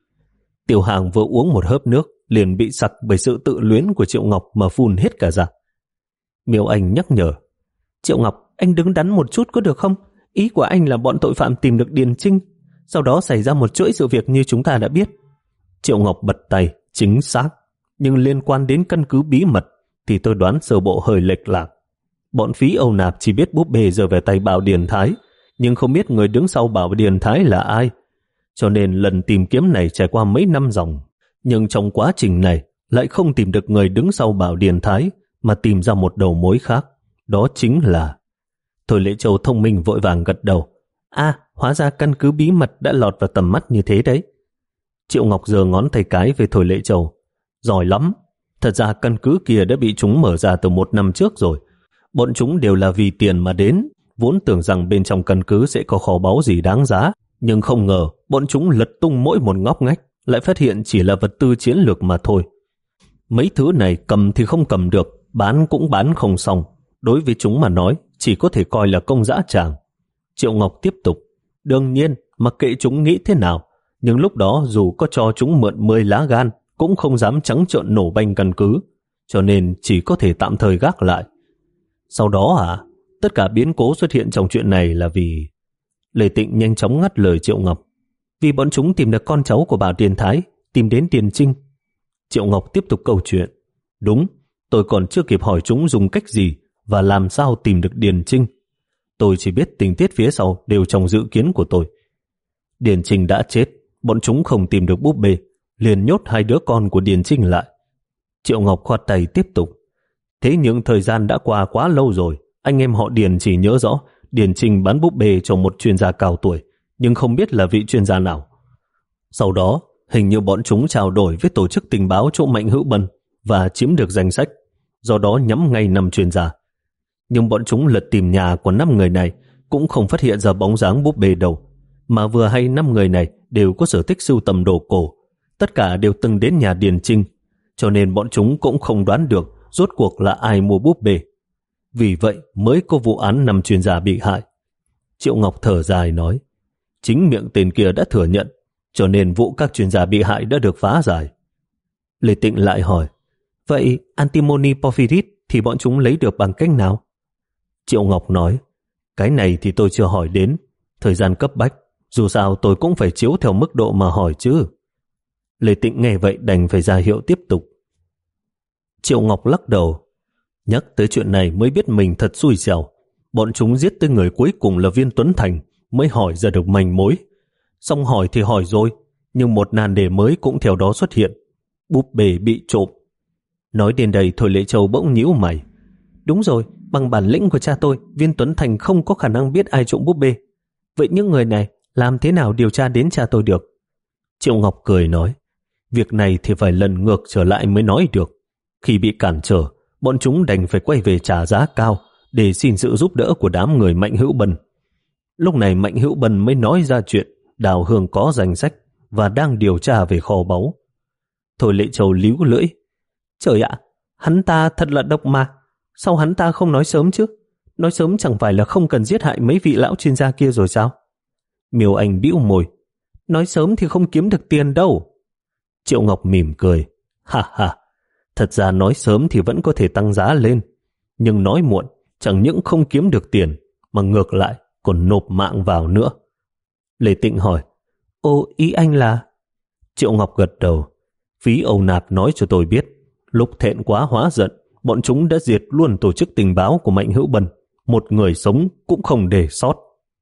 Tiểu Hàng vừa uống một hớp nước, liền bị sặc bởi sự tự luyến của Triệu Ngọc mà phun hết cả ra. Miêu Anh nhắc nhở, Triệu Ngọc, anh đứng đắn một chút có được không? Ý của anh là bọn tội phạm tìm được Điền Trinh, sau đó xảy ra một chuỗi sự việc như chúng ta đã biết. Triệu Ngọc bật tay, chính xác, nhưng liên quan đến căn cứ bí mật thì tôi đoán sơ bộ hơi lệch lạc. Bọn phí Âu Nạp chỉ biết búp bê rơi về tay Bảo Điền Thái, nhưng không biết người đứng sau Bảo Điền Thái là ai. Cho nên lần tìm kiếm này trải qua mấy năm dòng, Nhưng trong quá trình này lại không tìm được người đứng sau Bảo Điền Thái, mà tìm ra một đầu mối khác. Đó chính là... Thôi Lệ Châu thông minh vội vàng gật đầu. À, hóa ra căn cứ bí mật đã lọt vào tầm mắt như thế đấy. Triệu Ngọc giơ ngón tay cái về Thôi Lệ Châu. Giỏi lắm. Thật ra căn cứ kia đã bị chúng mở ra từ một năm trước rồi. Bọn chúng đều là vì tiền mà đến, vốn tưởng rằng bên trong căn cứ sẽ có kho báu gì đáng giá, nhưng không ngờ bọn chúng lật tung mỗi một ngóc ngách, lại phát hiện chỉ là vật tư chiến lược mà thôi. Mấy thứ này cầm thì không cầm được, bán cũng bán không xong. Đối với chúng mà nói, chỉ có thể coi là công dã tràng. Triệu Ngọc tiếp tục. Đương nhiên, mặc kệ chúng nghĩ thế nào, nhưng lúc đó dù có cho chúng mượn mười lá gan, cũng không dám trắng trợn nổ banh căn cứ, cho nên chỉ có thể tạm thời gác lại. Sau đó à, tất cả biến cố xuất hiện trong chuyện này là vì... Lê Tịnh nhanh chóng ngắt lời Triệu Ngọc. Vì bọn chúng tìm được con cháu của Bảo Điền Thái, tìm đến Điền Trinh. Triệu Ngọc tiếp tục câu chuyện. Đúng, tôi còn chưa kịp hỏi chúng dùng cách gì và làm sao tìm được Điền Trinh. Tôi chỉ biết tình tiết phía sau đều trong dự kiến của tôi. Điền Trinh đã chết, bọn chúng không tìm được búp bê, liền nhốt hai đứa con của Điền Trinh lại. Triệu Ngọc khoát tay tiếp tục. Thế nhưng thời gian đã qua quá lâu rồi, anh em họ Điền chỉ nhớ rõ Điền Trinh bán búp bê cho một chuyên gia cao tuổi, nhưng không biết là vị chuyên gia nào. Sau đó, hình như bọn chúng trao đổi với tổ chức tình báo chỗ Mạnh Hữu Bân và chiếm được danh sách, do đó nhắm ngay năm chuyên gia. Nhưng bọn chúng lật tìm nhà của năm người này cũng không phát hiện ra bóng dáng búp bê đâu, mà vừa hay năm người này đều có sở thích sưu tầm đồ cổ, tất cả đều từng đến nhà Điền Trinh, cho nên bọn chúng cũng không đoán được rốt cuộc là ai mua búp bê. Vì vậy mới có vụ án năm chuyên gia bị hại. Triệu Ngọc thở dài nói, chính miệng tên kia đã thừa nhận, cho nên vụ các chuyên gia bị hại đã được phá giải. Lê Tịnh lại hỏi, vậy antimony porphyrit thì bọn chúng lấy được bằng cách nào? Triệu Ngọc nói, cái này thì tôi chưa hỏi đến, thời gian cấp bách, dù sao tôi cũng phải chiếu theo mức độ mà hỏi chứ. Lê Tịnh nghe vậy đành phải ra hiệu tiếp tục. Triệu Ngọc lắc đầu, nhắc tới chuyện này mới biết mình thật xui xẻo. Bọn chúng giết tới người cuối cùng là Viên Tuấn Thành mới hỏi ra được manh mối. Xong hỏi thì hỏi rồi, nhưng một nan đề mới cũng theo đó xuất hiện. Búp bê bị trộm. Nói đến đây Thôi Lệ Châu bỗng nhíu mày. Đúng rồi, bằng bản lĩnh của cha tôi, Viên Tuấn Thành không có khả năng biết ai trộm búp bê. Vậy những người này làm thế nào điều tra đến cha tôi được? Triệu Ngọc cười nói, việc này thì phải lần ngược trở lại mới nói được. Khi bị cản trở, bọn chúng đành phải quay về trả giá cao để xin sự giúp đỡ của đám người Mạnh Hữu Bân. Lúc này Mạnh Hữu Bân mới nói ra chuyện Đào Hương có danh sách và đang điều tra về kho báu. Thôi Lệ Châu líu lưỡi. Trời ạ, hắn ta thật là độc mà. Sao hắn ta không nói sớm chứ? Nói sớm chẳng phải là không cần giết hại mấy vị lão chuyên gia kia rồi sao? Miêu Anh bĩu môi. Nói sớm thì không kiếm được tiền đâu. Triệu Ngọc mỉm cười. Ha ha, thật ra nói sớm thì vẫn có thể tăng giá lên. Nhưng nói muộn chẳng những không kiếm được tiền, mà ngược lại còn nộp mạng vào nữa. Lê Tịnh hỏi, ô, ý anh là... Triệu Ngọc gật đầu. Phí Âu Nạp nói cho tôi biết, lúc thẹn quá hóa giận, bọn chúng đã diệt luôn tổ chức tình báo của Mạnh Hữu Bân, một người sống cũng không để sót.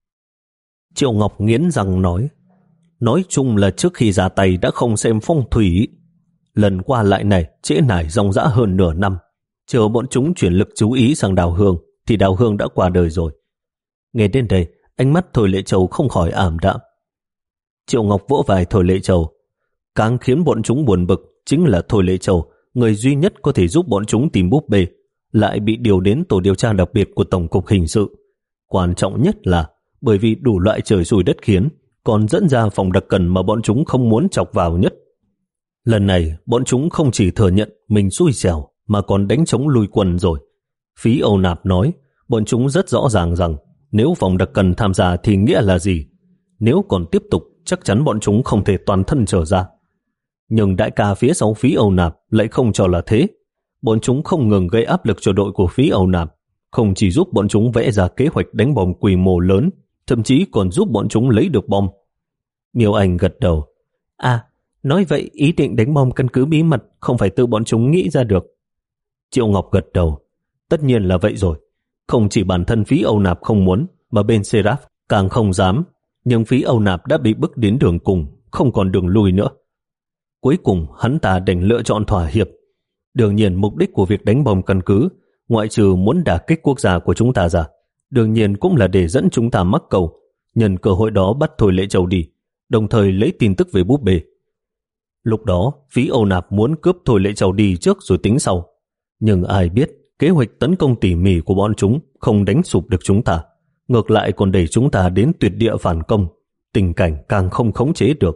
Triệu Ngọc nghiến răng nói, nói chung là trước khi ra tay đã không xem phong thủy. Lần qua lại này trễ nải ròng rã hơn nửa năm, chờ bọn chúng chuyển lực chú ý sang Đào Hương thì Đào Hương đã qua đời rồi. Nghe đến đây, ánh mắt Thôi Lệ Châu không khỏi ảm đạm. Triệu Ngọc vỗ vai Thôi Lệ Châu. Càng khiến bọn chúng buồn bực chính là Thôi Lệ Châu, người duy nhất có thể giúp bọn chúng tìm búp bê, lại bị điều đến tổ điều tra đặc biệt của Tổng cục Hình sự. Quan trọng nhất là bởi vì đủ loại trời xui đất khiến, còn dẫn ra phòng đặc cần mà bọn chúng không muốn chọc vào nhất. Lần này, bọn chúng không chỉ thừa nhận mình xui xẻo mà còn đánh trống lui quân rồi. Phí Âu Nạp nói, bọn chúng rất rõ ràng rằng nếu phòng đặc cần tham gia thì nghĩa là gì. Nếu còn tiếp tục, chắc chắn bọn chúng không thể toàn thân trở ra. Nhưng đại ca phía sau Phí Âu Nạp lại không cho là thế. Bọn chúng không ngừng gây áp lực cho đội của Phí Âu Nạp, không chỉ giúp bọn chúng vẽ ra kế hoạch đánh bom quy mô lớn, thậm chí còn giúp bọn chúng lấy được bom. Miêu Anh gật đầu. À, nói vậy ý định đánh bom căn cứ bí mật không phải tự bọn chúng nghĩ ra được. Triệu Ngọc gật đầu. Tất nhiên là vậy rồi. Không chỉ bản thân Phí Âu Nạp không muốn, mà bên Seraph càng không dám. Nhưng Phí Âu Nạp đã bị bức đến đường cùng, không còn đường lui nữa. Cuối cùng hắn ta đành lựa chọn thỏa hiệp. Đương nhiên mục đích của việc đánh bom căn cứ, ngoại trừ muốn đả kích quốc gia của chúng ta ra, đương nhiên cũng là để dẫn chúng ta mắc cầu, nhân cơ hội đó bắt Thôi Lệ Châu đi, đồng thời lấy tin tức về búp bê. Lúc đó, phí Âu Nạp muốn cướp Thôi Lệ Châu đi trước rồi tính sau. Nhưng ai biết, kế hoạch tấn công tỉ mỉ của bọn chúng không đánh sụp được chúng ta, ngược lại còn đẩy chúng ta đến tuyệt địa phản công, tình cảnh càng không khống chế được.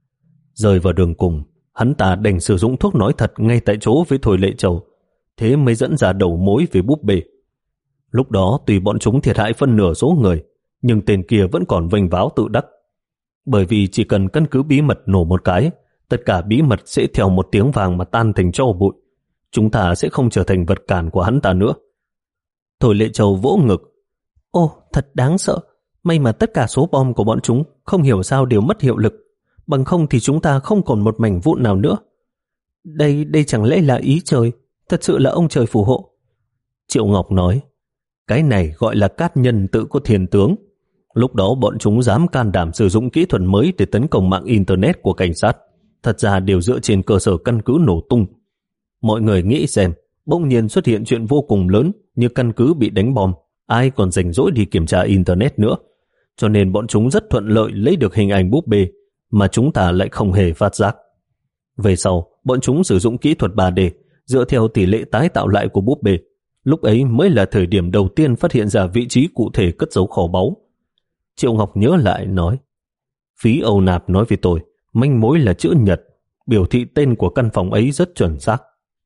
Rơi vào đường cùng, hắn ta đành sử dụng thuốc nói thật ngay tại chỗ với Thôi Lệ Châu, thế mới dẫn ra đầu mối về búp bê. Lúc đó tuy bọn chúng thiệt hại phân nửa số người, nhưng tên kia vẫn còn vênh váo tự đắc. Bởi vì chỉ cần căn cứ bí mật nổ một cái, tất cả bí mật sẽ theo một tiếng vàng mà tan thành tro bụi. Chúng ta sẽ không trở thành vật cản của hắn ta nữa. Thôi Lệ Châu vỗ ngực. Ô, thật đáng sợ. May mà tất cả số bom của bọn chúng không hiểu sao đều mất hiệu lực. Bằng không thì chúng ta không còn một mảnh vụn nào nữa. Đây, đây chẳng lẽ là ý trời? Thật sự là ông trời phù hộ. Triệu Ngọc nói, cái này gọi là cát nhân tự có thiên tướng. Lúc đó bọn chúng dám can đảm sử dụng kỹ thuật mới để tấn công mạng Internet của cảnh sát. Thật ra đều dựa trên cơ sở căn cứ nổ tung. Mọi người nghĩ xem, bỗng nhiên xuất hiện chuyện vô cùng lớn như căn cứ bị đánh bom, ai còn rảnh rỗi đi kiểm tra Internet nữa. Cho nên bọn chúng rất thuận lợi lấy được hình ảnh búp bê mà chúng ta lại không hề phát giác. Về sau, bọn chúng sử dụng kỹ thuật ba D dựa theo tỷ lệ tái tạo lại của búp bê. Lúc ấy mới là thời điểm đầu tiên phát hiện ra vị trí cụ thể cất giấu kho báu. Triệu Ngọc nhớ lại nói, phí Âu Nạp nói với tôi, manh mối là chữ nhật, biểu thị tên của căn phòng ấy rất chuẩn xác.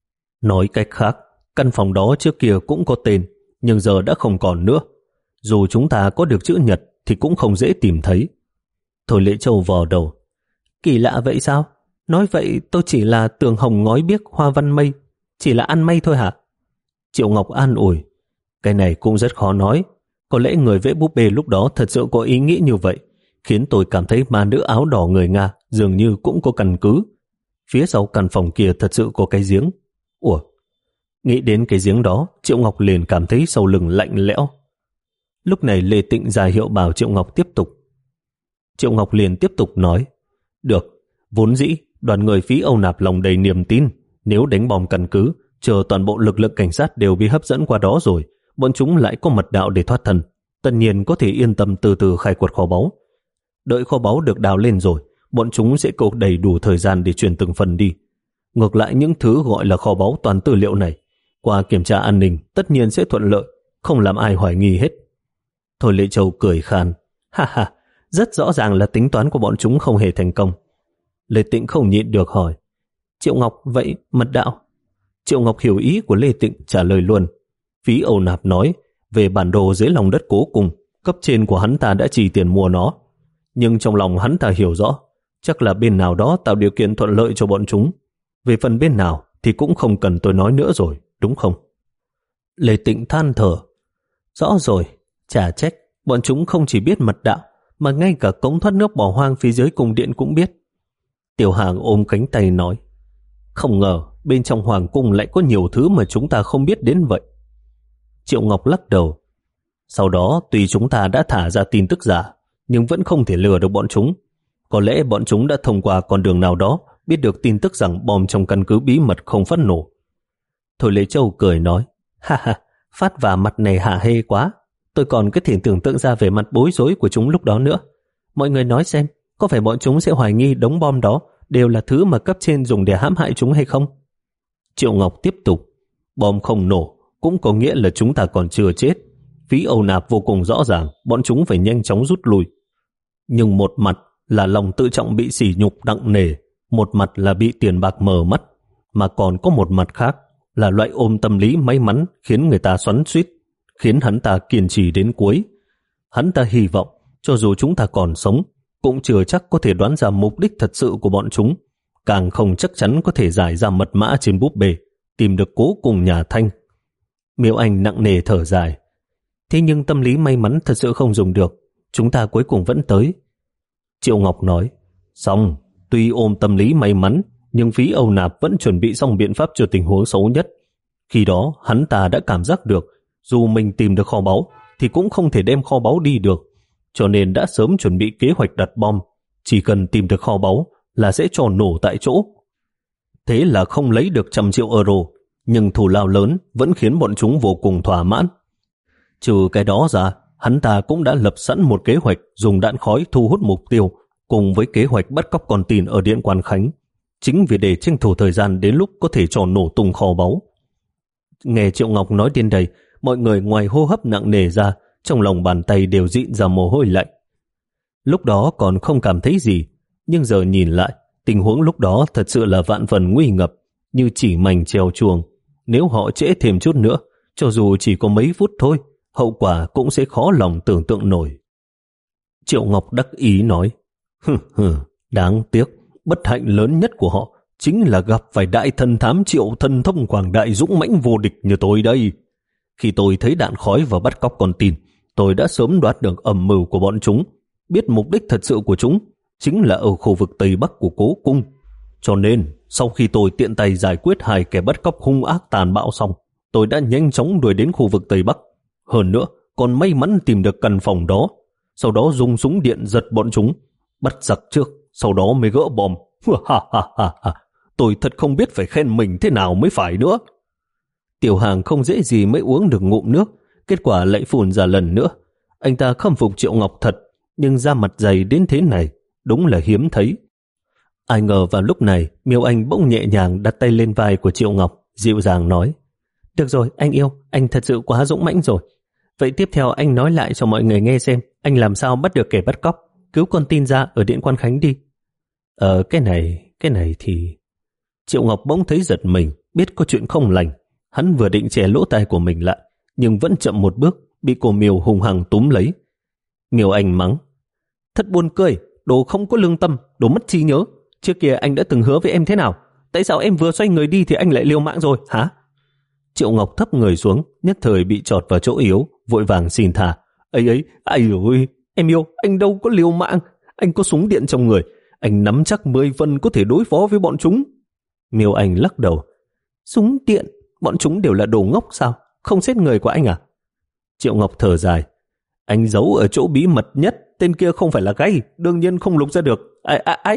Nói cách khác, căn phòng đó trước kia cũng có tên, nhưng giờ đã không còn nữa. Dù chúng ta có được chữ nhật thì cũng không dễ tìm thấy. Thôi Lệ Châu vò đầu. Kỳ lạ vậy sao? Nói vậy tôi chỉ là tường hồng ngói biếc hoa văn mây, chỉ là ăn may thôi hả? Triệu Ngọc an ủi. Cái này cũng rất khó nói. Có lẽ người vẽ búp bê lúc đó thật sự có ý nghĩ như vậy, khiến tôi cảm thấy ma nữ áo đỏ người Nga dường như cũng có căn cứ. Phía sau căn phòng kia thật sự có cái giếng. Ủa? Nghĩ đến cái giếng đó, Triệu Ngọc liền cảm thấy sau lưng lạnh lẽo. Lúc này Lê Tịnh ra hiệu bảo Triệu Ngọc tiếp tục. Triệu Ngọc liền tiếp tục nói, được, vốn dĩ đoàn người phí Âu Nạp lòng đầy niềm tin, nếu đánh bom căn cứ, chờ toàn bộ lực lượng cảnh sát đều bị hấp dẫn qua đó rồi, bọn chúng lại có mật đạo để thoát thân, tất nhiên có thể yên tâm từ từ khai quật kho báu. Đợi kho báu được đào lên rồi, bọn chúng sẽ có đầy đủ thời gian để chuyển từng phần đi. Ngược lại những thứ gọi là kho báu toàn tư liệu này, qua kiểm tra an ninh tất nhiên sẽ thuận lợi, không làm ai hoài nghi hết. Thôi Lệ Châu cười khan, ha ha, rất rõ ràng là tính toán của bọn chúng không hề thành công. Lê Tịnh không nhịn được hỏi, Triệu Ngọc, vậy mật đạo? Triệu Ngọc hiểu ý của Lê Tịnh, trả lời luôn. Phí Âu Nạp nói, về bản đồ dưới lòng đất cố cùng, cấp trên của hắn ta đã chi tiền mua nó. Nhưng trong lòng hắn ta hiểu rõ, chắc là bên nào đó tạo điều kiện thuận lợi cho bọn chúng. Về phần bên nào thì cũng không cần tôi nói nữa rồi, đúng không? Lê Tịnh than thở, rõ rồi, chả trách, bọn chúng không chỉ biết mật đạo, mà ngay cả cống thoát nước bỏ hoang phía dưới cung điện cũng biết. Tiểu Hàng ôm cánh tay nói, không ngờ bên trong hoàng cung lại có nhiều thứ mà chúng ta không biết đến vậy. Triệu Ngọc lắc đầu, sau đó tuy chúng ta đã thả ra tin tức giả, nhưng vẫn không thể lừa được bọn chúng. Có lẽ bọn chúng đã thông qua con đường nào đó biết được tin tức rằng bom trong căn cứ bí mật không phát nổ. Thôi Lệ Châu cười nói, ha ha, phát vào mặt này hả hê quá. Tôi còn có thể tưởng tượng ra về mặt bối rối của chúng lúc đó nữa. Mọi người nói xem, có phải bọn chúng sẽ hoài nghi đống bom đó đều là thứ mà cấp trên dùng để hãm hại chúng hay không? Triệu Ngọc tiếp tục, bom không nổ cũng có nghĩa là chúng ta còn chưa chết. Phí Âu Nạp vô cùng rõ ràng bọn chúng phải nhanh chóng rút lui. Nhưng một mặt là lòng tự trọng bị sỉ nhục nặng nề, một mặt là bị tiền bạc mờ mắt, mà còn có một mặt khác là loại ôm tâm lý may mắn khiến người ta xoắn xuýt, khiến hắn ta kiên trì đến cuối. Hắn ta hy vọng cho dù chúng ta còn sống, cũng chưa chắc có thể đoán ra mục đích thật sự của bọn chúng, càng không chắc chắn có thể giải ra mật mã trên búp bê, tìm được cố cùng nhà Thanh. Miêu Anh nặng nề thở dài, thế nhưng tâm lý may mắn thật sự không dùng được, chúng ta cuối cùng vẫn tới. Triệu Ngọc nói, xong, tuy ôm tâm lý may mắn, nhưng Phí Âu Nạp vẫn chuẩn bị xong biện pháp cho tình huống xấu nhất. Khi đó, hắn ta đã cảm giác được, dù mình tìm được kho báu, thì cũng không thể đem kho báu đi được, cho nên đã sớm chuẩn bị kế hoạch đặt bom. Chỉ cần tìm được kho báu là sẽ cho nổ tại chỗ, thế là không lấy được trăm triệu euro, nhưng thù lao lớn vẫn khiến bọn chúng vô cùng thỏa mãn. Trừ cái đó ra, hắn ta cũng đã lập sẵn một kế hoạch dùng đạn khói thu hút mục tiêu, cùng với kế hoạch bắt cóc con tin ở Điện Quan Khánh, chính vì để tranh thủ thời gian đến lúc có thể cho nổ tung kho báu. Nghe Triệu Ngọc nói đến đây, mọi người ngoài hô hấp nặng nề ra, trong lòng bàn tay đều dịn ra mồ hôi lạnh. Lúc đó còn không cảm thấy gì, nhưng giờ nhìn lại, tình huống lúc đó thật sự là vạn phần nguy ngập, như chỉ mảnh treo chuồng. Nếu họ trễ thêm chút nữa, cho dù chỉ có mấy phút thôi, hậu quả cũng sẽ khó lòng tưởng tượng nổi. Triệu Ngọc đắc ý nói, hừ hừ, đáng tiếc, bất hạnh lớn nhất của họ chính là gặp phải đại thần thám Triệu thần thông quảng đại dũng mãnh vô địch như tôi đây. Khi tôi thấy đạn khói và bắt cóc con tin, tôi đã sớm đoán được âm mưu của bọn chúng, biết mục đích thật sự của chúng chính là ở khu vực Tây Bắc của Cố Cung. Cho nên, sau khi tôi tiện tay giải quyết hai kẻ bắt cóc hung ác tàn bạo xong, tôi đã nhanh chóng đuổi đến khu vực Tây Bắc. Hơn nữa, còn may mắn tìm được căn phòng đó, sau đó dùng súng điện giật bọn chúng, bắt giặc trước, sau đó mới gỡ bom. Ha ha ha ha, tôi thật không biết phải khen mình thế nào mới phải nữa. Tiểu Hàng không dễ gì mới uống được ngụm nước, kết quả lại phun ra lần nữa. Anh ta khâm phục Triệu Ngọc thật, nhưng da mặt dày đến thế này, đúng là hiếm thấy. Ai ngờ vào lúc này, Miêu Anh bỗng nhẹ nhàng đặt tay lên vai của Triệu Ngọc, dịu dàng nói, được rồi, anh yêu, anh thật sự quá dũng mãnh rồi. Vậy tiếp theo anh nói lại cho mọi người nghe xem, anh làm sao bắt được kẻ bắt cóc, cứu con tin ra ở Điện Quan Khánh đi. Ờ, cái này, cái này thì... Triệu Ngọc bỗng thấy giật mình, biết có chuyện không lành. Hắn vừa định che lỗ tai của mình lại, nhưng vẫn chậm một bước, bị cô Miêu hung hăng túm lấy. Miêu Anh mắng, thật buồn cười, đồ không có lương tâm, đồ mất trí nhớ. Trước kia anh đã từng hứa với em thế nào? Tại sao em vừa xoay người đi thì anh lại liều mạng rồi, hả? Triệu Ngọc thấp người xuống, nhất thời bị chọt vào chỗ yếu, vội vàng xin tha. Ấy ấy, ai ơi, em yêu, anh đâu có liều mạng, anh có súng điện trong người, anh nắm chắc mười phần có thể đối phó với bọn chúng. Miêu Anh lắc đầu, súng điện, bọn chúng đều là đồ ngốc sao, không xét người của anh à? Triệu Ngọc thở dài, anh giấu ở chỗ bí mật nhất, tên kia không phải là gay, đương nhiên không lục ra được. Ai, ai, ai?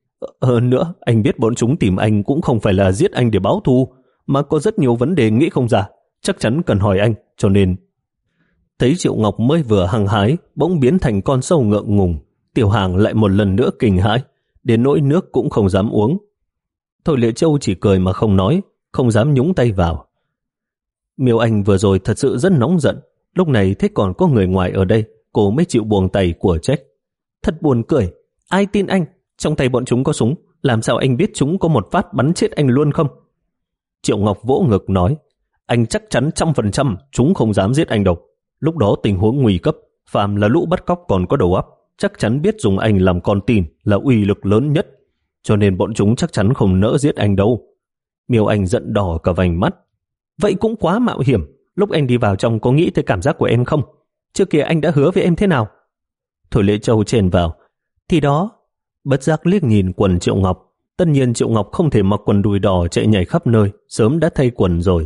Hơn nữa, anh biết bọn chúng tìm anh cũng không phải là giết anh để báo thù, mà có rất nhiều vấn đề nghĩ không ra, chắc chắn cần hỏi anh, cho nên... Thấy Triệu Ngọc mới vừa hăng hái, bỗng biến thành con sâu ngượng ngùng, Tiểu Hàng lại một lần nữa kinh hãi, đến nỗi nước cũng không dám uống. Thôi Lệ Châu chỉ cười mà không nói, không dám nhúng tay vào. Miêu Anh vừa rồi thật sự rất nóng giận, lúc này thế còn có người ngoài ở đây, cô mới chịu buông tay của trách. Thật buồn cười, ai tin anh, trong tay bọn chúng có súng, làm sao anh biết chúng có một phát bắn chết anh luôn không? Triệu Ngọc vỗ ngực nói, anh chắc chắn trăm phần trăm chúng không dám giết anh đâu. Lúc đó tình huống nguy cấp, phàm là lũ bắt cóc còn có đầu óc, chắc chắn biết dùng anh làm con tin là uy lực lớn nhất, cho nên bọn chúng chắc chắn không nỡ giết anh đâu. Miêu Anh giận đỏ cả vành mắt. Vậy cũng quá mạo hiểm, lúc anh đi vào trong có nghĩ tới cảm giác của em không? Trước kia anh đã hứa với em thế nào? Thôi Lệ Châu chèn vào, thì đó, bất giác liếc nhìn quần Triệu Ngọc. Tất nhiên Triệu Ngọc không thể mặc quần đùi đỏ chạy nhảy khắp nơi, sớm đã thay quần rồi.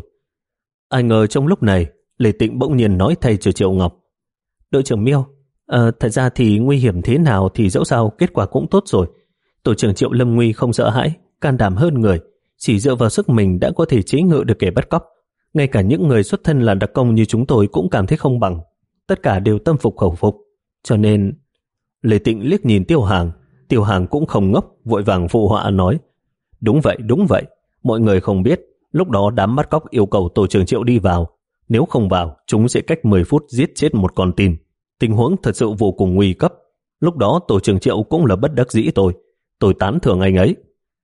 Ai ngờ trong lúc này, Lê Tịnh bỗng nhiên nói thay cho Triệu Ngọc. Đội trưởng Miêu, à, thật ra thì nguy hiểm thế nào thì dẫu sao kết quả cũng tốt rồi. Tổ trưởng Triệu Lâm Nguy không sợ hãi, can đảm hơn người, chỉ dựa vào sức mình đã có thể chế ngự được kẻ bắt cóc. Ngay cả những người xuất thân là đặc công như chúng tôi cũng cảm thấy không bằng. Tất cả đều tâm phục khẩu phục. Cho nên... Lê Tịnh liếc nhìn Tiêu Hàng, Tiêu Hàng cũng không ngốc, vội vàng phụ họa nói. Đúng vậy, đúng vậy. Mọi người không biết, lúc đó đám bắt cóc yêu cầu tổ trưởng Triệu đi vào. Nếu không vào, chúng sẽ cách mười phút giết chết một con tin. Tình huống thật sự vô cùng nguy cấp. Lúc đó tổ trưởng Triệu cũng là bất đắc dĩ tôi. Tôi tán thưởng anh ấy.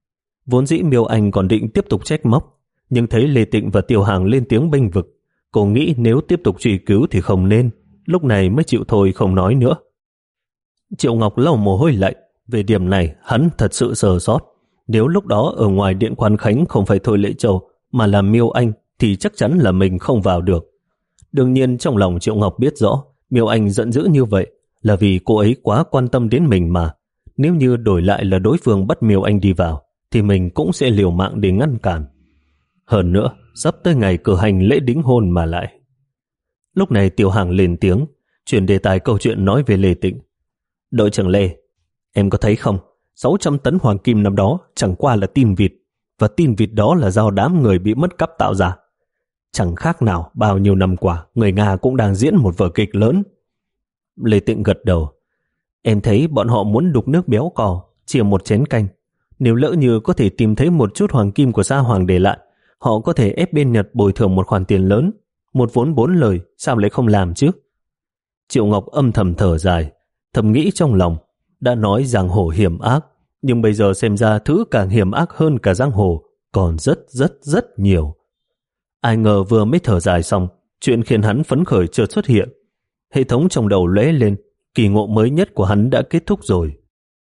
Vốn dĩ Miêu Anh còn định tiếp tục trách móc, nhưng thấy Lê Tịnh và Tiêu Hàng lên tiếng bênh vực. Cô nghĩ nếu tiếp tục truy cứu thì không nên, lúc này mới chịu thôi không nói nữa. Triệu Ngọc lau mồ hôi lạnh, về điểm này hắn thật sự sờ sót. Nếu lúc đó ở ngoài Điện Quan Khánh không phải Thôi Lệ Châu mà là Miêu Anh thì chắc chắn là mình không vào được. Đương nhiên trong lòng Triệu Ngọc biết rõ Miêu Anh giận dữ như vậy là vì cô ấy quá quan tâm đến mình mà. Nếu như đổi lại là đối phương bắt Miêu Anh đi vào thì mình cũng sẽ liều mạng để ngăn cản. Hơn nữa, sắp tới ngày cử hành lễ đính hôn mà lại. Lúc này Tiêu Hàng lên tiếng, chuyển đề tài câu chuyện nói về Lê Tịnh. Đội trưởng Lê, em có thấy không, sáu trăm tấn hoàng kim năm đó chẳng qua là tin vịt. và tin vịt đó là do đám người bị mất cắp tạo ra. Chẳng khác nào bao nhiêu năm qua người Nga cũng đang diễn một vở kịch lớn. Lê Tịnh gật đầu. Em thấy bọn họ muốn đục nước béo cò, chia một chén canh. Nếu lỡ như có thể tìm thấy một chút hoàng kim của Sa Hoàng để lại, họ có thể ép bên Nhật bồi thường một khoản tiền lớn, một vốn bốn lời, sao lại không làm chứ? Triệu Ngọc âm thầm thở dài, thầm nghĩ trong lòng, đã nói giang hồ hiểm ác, nhưng bây giờ xem ra thứ càng hiểm ác hơn cả giang hồ còn rất rất rất nhiều. Ai ngờ vừa mới thở dài xong, chuyện khiến hắn phấn khởi chợt xuất hiện. Hệ thống trong đầu lóe lên, kỳ ngộ mới nhất của hắn đã kết thúc rồi.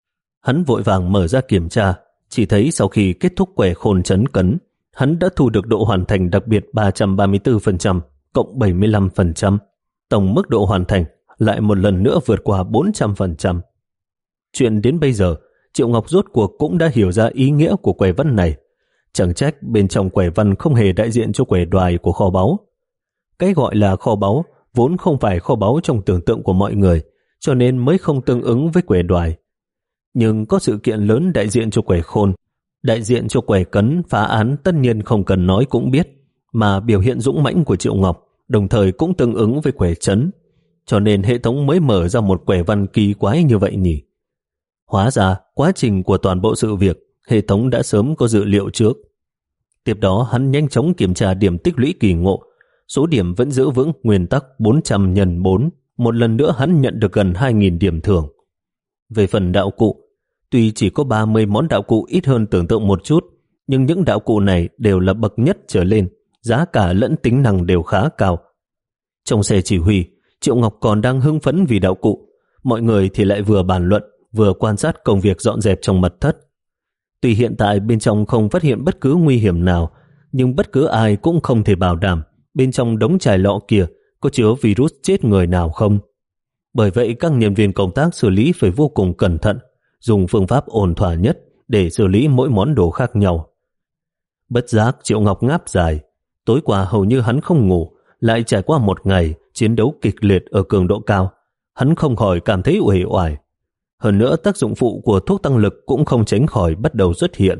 Hắn vội vàng mở ra kiểm tra, chỉ thấy sau khi kết thúc quẻ khôn trấn cấn, hắn đã thu được độ hoàn thành đặc biệt ba trăm ba mươi tư phần trăm cộng bảy mươi lăm phần trăm. Tổng mức độ hoàn thành lại một lần nữa vượt qua bốn trăm phần trăm. Chuyện đến bây giờ, Triệu Ngọc rốt cuộc cũng đã hiểu ra ý nghĩa của quẻ văn này. Chẳng trách bên trong quẻ văn không hề đại diện cho quẻ đoài của kho báu. Cái gọi là kho báu vốn không phải kho báu trong tưởng tượng của mọi người, cho nên mới không tương ứng với quẻ đoài. Nhưng có sự kiện lớn đại diện cho quẻ khôn, đại diện cho quẻ cấn phá án tất nhiên không cần nói cũng biết, mà biểu hiện dũng mãnh của Triệu Ngọc đồng thời cũng tương ứng với quẻ trấn, cho nên hệ thống mới mở ra một quẻ văn kỳ quái như vậy nhỉ. Hóa ra quá trình của toàn bộ sự việc hệ thống đã sớm có dự liệu trước. Tiếp đó hắn nhanh chóng kiểm tra điểm tích lũy kỳ ngộ, số điểm vẫn giữ vững nguyên tắc bốn trăm nhân bốn, một lần nữa hắn nhận được gần hai nghìn điểm thưởng. Về phần đạo cụ, tuy chỉ có ba mươi món đạo cụ ít hơn tưởng tượng một chút, nhưng những đạo cụ này đều là bậc nhất trở lên, giá cả lẫn tính năng đều khá cao. Trong xe chỉ huy, Triệu Ngọc còn đang hưng phấn vì đạo cụ, mọi người thì lại vừa bàn luận, vừa quan sát công việc dọn dẹp trong mật thất. Tuy hiện tại bên trong không phát hiện bất cứ nguy hiểm nào, nhưng bất cứ ai cũng không thể bảo đảm bên trong đống chai lọ kia có chứa virus chết người nào không. Bởi vậy các nhân viên công tác xử lý phải vô cùng cẩn thận, dùng phương pháp ổn thỏa nhất để xử lý mỗi món đồ khác nhau. Bất giác Triệu Ngọc ngáp dài. Tối qua hầu như hắn không ngủ, lại trải qua một ngày chiến đấu kịch liệt ở cường độ cao. Hắn không khỏi cảm thấy uể oải. Hơn nữa tác dụng phụ của thuốc tăng lực cũng không tránh khỏi bắt đầu xuất hiện.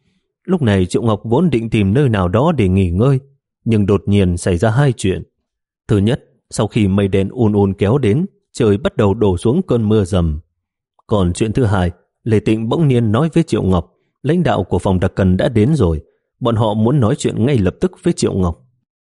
Lúc này Triệu Ngọc vốn định tìm nơi nào đó để nghỉ ngơi, nhưng đột nhiên xảy ra hai chuyện. Thứ nhất, sau khi mây đen un un kéo đến, trời bắt đầu đổ xuống cơn mưa rầm. Còn chuyện thứ hai, Lê Tịnh bỗng nhiên nói với Triệu Ngọc, lãnh đạo của phòng đặc cần đã đến rồi, bọn họ muốn nói chuyện ngay lập tức với Triệu Ngọc.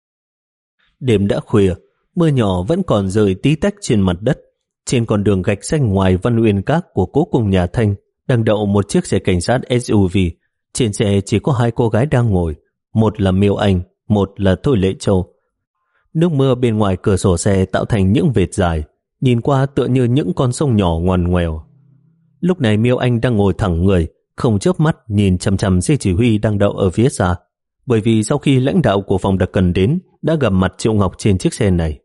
Đêm đã khuya, mưa nhỏ vẫn còn rơi tí tách trên mặt đất. Trên con đường gạch xanh ngoài Văn Uyên Các của cố cùng nhà Thanh đang đậu một chiếc xe cảnh sát ét u vê. Trên xe chỉ có hai cô gái đang ngồi, một là Miêu Anh, một là Thôi Lệ Châu. Nước mưa bên ngoài cửa sổ xe tạo thành những vệt dài, nhìn qua tựa như những con sông nhỏ ngoằn ngoèo. Lúc này Miêu Anh đang ngồi thẳng người, không chớp mắt nhìn chằm chằm xe chỉ huy đang đậu ở phía xa, bởi vì sau khi lãnh đạo của phòng đặc cần đến đã gặp mặt Triệu Ngọc trên chiếc xe này.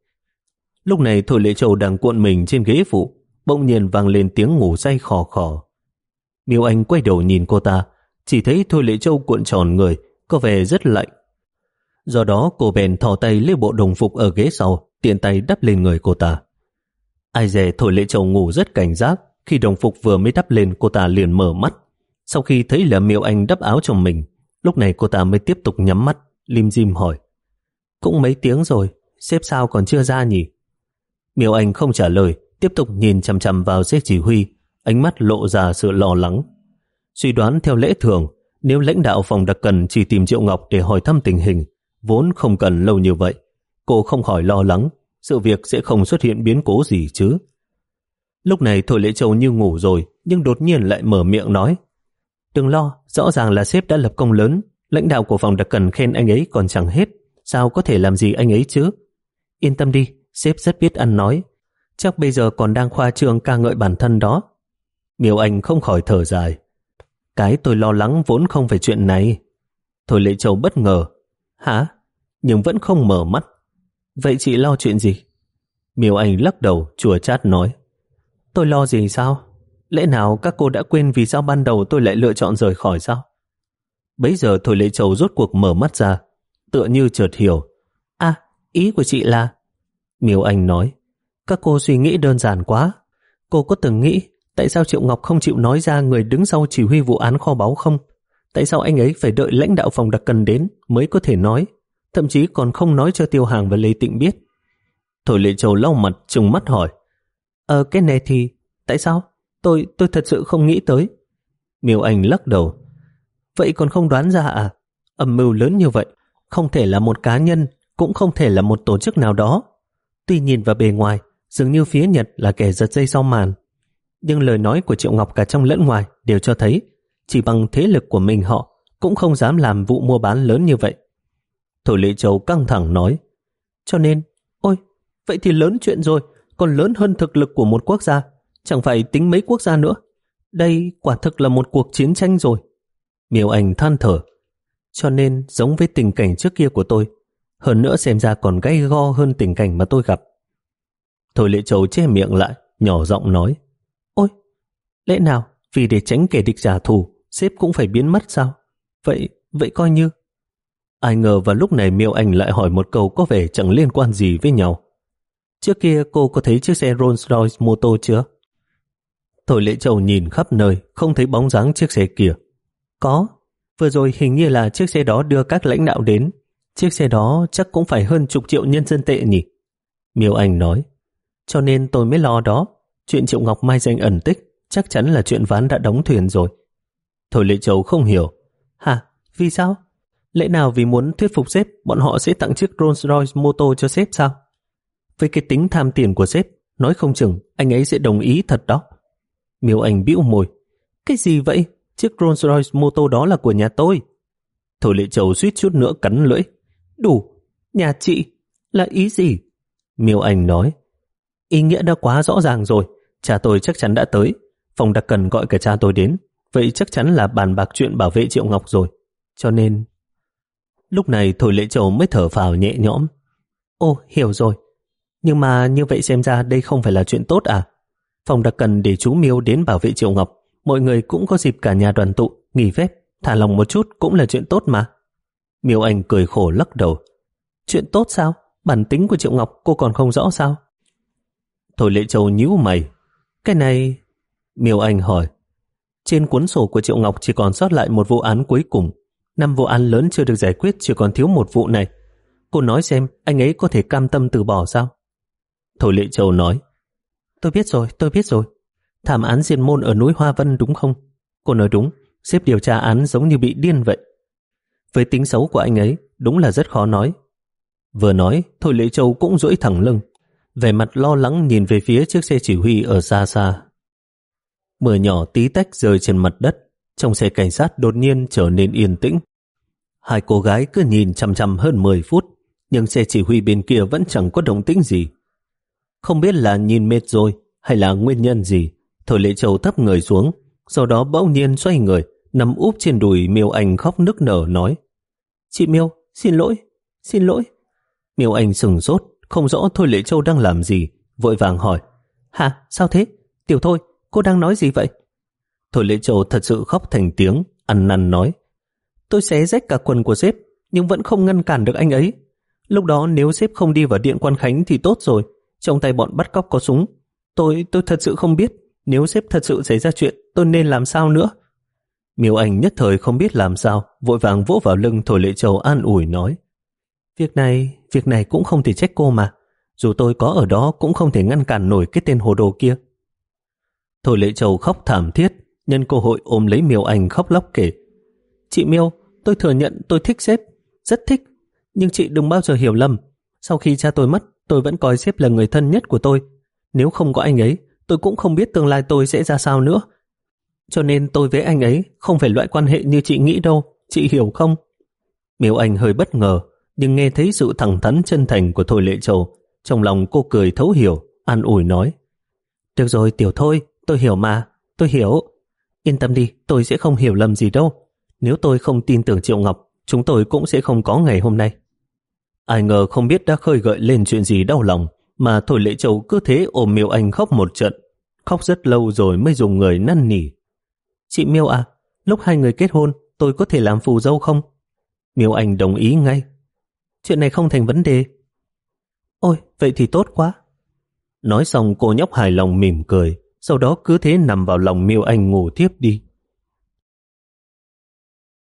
Lúc này Thôi Lệ Châu đang cuộn mình trên ghế phụ, bỗng nhiên vang lên tiếng ngủ say khò khò. Miêu Anh quay đầu nhìn cô ta, chỉ thấy Thôi Lệ Châu cuộn tròn người, có vẻ rất lạnh. Do đó cô bèn thò tay lấy bộ đồng phục ở ghế sau, tiện tay đắp lên người cô ta. Ai dè Thôi Lệ Châu ngủ rất cảnh giác, khi đồng phục vừa mới đắp lên cô ta liền mở mắt. Sau khi thấy là Miêu Anh đắp áo cho mình, lúc này cô ta mới tiếp tục nhắm mắt, lim dim hỏi: Cũng mấy tiếng rồi, sếp sao còn chưa ra nhỉ? Miêu Anh không trả lời, tiếp tục nhìn chằm chằm vào sếp chỉ huy, ánh mắt lộ ra sự lo lắng. Suy đoán theo lẽ thường, nếu lãnh đạo phòng đặc cần chỉ tìm Triệu Ngọc để hỏi thăm tình hình, vốn không cần lâu như vậy, cô không khỏi lo lắng, sự việc sẽ không xuất hiện biến cố gì chứ. Lúc này Thôi Lệ Châu như ngủ rồi, nhưng đột nhiên lại mở miệng nói: Đừng lo, rõ ràng là sếp đã lập công lớn, lãnh đạo của phòng đặc cần khen anh ấy còn chẳng hết, sao có thể làm gì anh ấy chứ? Yên tâm đi, sếp rất biết ăn nói, chắc bây giờ còn đang khoa trương ca ngợi bản thân đó. Miêu Anh không khỏi thở dài: Cái tôi lo lắng vốn không phải chuyện này. Thôi Lệ Châu bất ngờ: Hả? Nhưng vẫn không mở mắt. Vậy chị lo chuyện gì? Miêu Anh lắc đầu chua chát nói: Tôi lo gì sao? Lẽ nào các cô đã quên vì sao ban đầu tôi lại lựa chọn rời khỏi sao? Bấy giờ Thôi Lệ Châu rốt cuộc mở mắt ra, tựa như chợt hiểu. À, ý của chị là... Miêu Anh nói: Các cô suy nghĩ đơn giản quá. Cô có từng nghĩ tại sao Triệu Ngọc không chịu nói ra người đứng sau chỉ huy vụ án kho báu không? Tại sao anh ấy phải đợi lãnh đạo phòng đặc cần đến mới có thể nói, thậm chí còn không nói cho Tiêu Hàng và Lê Tịnh biết? Thôi Lệ Châu lau mặt trừng mắt hỏi, Ờ cái này thì tại sao? Tôi tôi thật sự không nghĩ tới. Miêu Anh lắc đầu. Vậy còn không đoán ra à? Âm mưu lớn như vậy, không thể là một cá nhân, cũng không thể là một tổ chức nào đó. Tuy nhìn vào bề ngoài, dường như phía Nhật là kẻ giật dây sau màn. Nhưng lời nói của Triệu Ngọc cả trong lẫn ngoài đều cho thấy chỉ bằng thế lực của mình họ cũng không dám làm vụ mua bán lớn như vậy. Thôi Lệ Châu căng thẳng nói, cho nên, ôi, vậy thì lớn chuyện rồi, còn lớn hơn thực lực của một quốc gia, chẳng phải tính mấy quốc gia nữa. Đây quả thực là một cuộc chiến tranh rồi. Miêu Anh than thở, cho nên giống với tình cảnh trước kia của tôi, hơn nữa xem ra còn gay go hơn tình cảnh mà tôi gặp. Thôi Lệ Châu che miệng lại, nhỏ giọng nói, ôi, lẽ nào vì để tránh kẻ địch trả thù, sếp cũng phải biến mất sao? Vậy, vậy coi như... Ai ngờ vào lúc này Miêu Anh lại hỏi một câu có vẻ chẳng liên quan gì với nhau. Trước kia cô có thấy chiếc xe Rolls-Royce mô tô chưa? Thôi Lệ Châu nhìn khắp nơi, không thấy bóng dáng chiếc xe kia. Có, vừa rồi hình như là chiếc xe đó đưa các lãnh đạo đến. Chiếc xe đó chắc cũng phải hơn chục triệu nhân dân tệ nhỉ? Miêu Anh nói, cho nên tôi mới lo đó. Chuyện Triệu Ngọc mai danh ẩn tích chắc chắn là chuyện ván đã đóng thuyền rồi. Thôi Lệ Châu không hiểu. Hả? Vì sao? Lẽ nào vì muốn thuyết phục sếp, bọn họ sẽ tặng chiếc Rolls-Royce mô tô cho sếp sao? Với cái tính tham tiền của sếp, nói không chừng anh ấy sẽ đồng ý thật đó. Miêu Anh bĩu môi. Cái gì vậy? Chiếc Rolls-Royce mô tô đó là của nhà tôi. Thôi Lệ Châu suýt chút nữa cắn lưỡi. Đủ, nhà chị, là ý gì? Miêu Anh nói, ý nghĩa đã quá rõ ràng rồi. Cha tôi chắc chắn đã tới. Phòng đặc cần gọi cả cha tôi đến. Vậy chắc chắn là bàn bạc chuyện bảo vệ Triệu Ngọc rồi. Cho nên... Lúc này Thôi Lệ Châu mới thở phào nhẹ nhõm. Ồ, hiểu rồi. Nhưng mà như vậy xem ra đây không phải là chuyện tốt à? Phòng đặc cần để chú Miêu đến bảo vệ Triệu Ngọc. Mọi người cũng có dịp cả nhà đoàn tụ, nghỉ phép, thả lòng một chút cũng là chuyện tốt mà. Miêu Anh cười khổ lắc đầu. Chuyện tốt sao? Bản tính của Triệu Ngọc cô còn không rõ sao? Thôi Lệ Châu nhíu mày. Cái này... Miêu Anh hỏi. Trên cuốn sổ của Triệu Ngọc chỉ còn sót lại một vụ án cuối cùng. Năm vụ án lớn chưa được giải quyết, chỉ còn thiếu một vụ này. Cô nói xem anh ấy có thể cam tâm từ bỏ sao? Thôi Lệ Châu nói. Tôi biết rồi, tôi biết rồi. Thảm án diệt môn ở núi Hoa Vân đúng không? Cô nói đúng, sếp điều tra án giống như bị điên vậy. Với tính xấu của anh ấy, đúng là rất khó nói. Vừa nói, Thôi Lệ Châu cũng duỗi thẳng lưng, vẻ mặt lo lắng nhìn về phía chiếc xe chỉ huy ở xa xa. Mưa nhỏ tí tách rơi trên mặt đất, trong xe cảnh sát đột nhiên trở nên yên tĩnh. Hai cô gái cứ nhìn chằm chằm hơn mười phút, nhưng xe chỉ huy bên kia vẫn chẳng có động tĩnh gì. Không biết là nhìn mệt rồi hay là nguyên nhân gì, Thôi Lệ Châu thấp người xuống, sau đó bỗng nhiên xoay người, nằm úp trên đùi Miêu Anh khóc nức nở nói: Chị Miêu, xin lỗi, xin lỗi. Miêu Anh sừng sốt, không rõ Thôi Lệ Châu đang làm gì, vội vàng hỏi: Hả, sao thế? Tiểu Thôi, cô đang nói gì vậy? Thôi Lệ Châu thật sự khóc thành tiếng, ăn năn nói: Tôi xé rách cả quần của sếp, nhưng vẫn không ngăn cản được anh ấy. Lúc đó nếu sếp không đi vào điện Quan Khánh thì tốt rồi, trong tay bọn bắt cóc có súng. Tôi, tôi thật sự không biết, nếu sếp thật sự xảy ra chuyện, tôi nên làm sao nữa? Miêu Anh nhất thời không biết làm sao, vội vàng vỗ vào lưng Thôi Lệ Châu an ủi nói: Việc này, việc này cũng không thể trách cô mà. Dù tôi có ở đó cũng không thể ngăn cản nổi cái tên hồ đồ kia. Thôi Lệ Châu khóc thảm thiết, nhân cơ hội ôm lấy Miêu Anh khóc lóc kể: Chị Miêu, tôi thừa nhận tôi thích sếp, rất thích. Nhưng chị đừng bao giờ hiểu lầm. Sau khi cha tôi mất, tôi vẫn coi sếp là người thân nhất của tôi. Nếu không có anh ấy, tôi cũng không biết tương lai tôi sẽ ra sao nữa. Cho nên tôi với anh ấy không phải loại quan hệ như chị nghĩ đâu, chị hiểu không? Miêu Anh hơi bất ngờ, nhưng nghe thấy sự thẳng thắn chân thành của Thôi Lệ Châu, trong lòng cô cười thấu hiểu, an ủi nói: Được rồi Tiểu Thôi, tôi hiểu mà, tôi hiểu. Yên tâm đi, tôi sẽ không hiểu lầm gì đâu. Nếu tôi không tin tưởng Triệu Ngọc, chúng tôi cũng sẽ không có ngày hôm nay. Ai ngờ không biết đã khơi gợi lên chuyện gì đau lòng, mà Thôi Lệ Châu cứ thế ôm Miêu Anh khóc một trận, khóc rất lâu rồi mới dùng người năn nỉ: Chị Miêu à, lúc hai người kết hôn, tôi có thể làm phù dâu không? Miêu Anh đồng ý ngay: Chuyện này không thành vấn đề. Ôi, vậy thì tốt quá. Nói xong cô nhóc hài lòng mỉm cười, sau đó cứ thế nằm vào lòng Miêu Anh ngủ thiếp đi.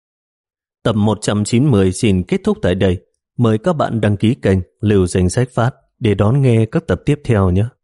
Tập một trăm chín mươi xin kết thúc tại đây. Mời các bạn đăng ký kênh Lưu Danh Sách Phát để đón nghe các tập tiếp theo nhé.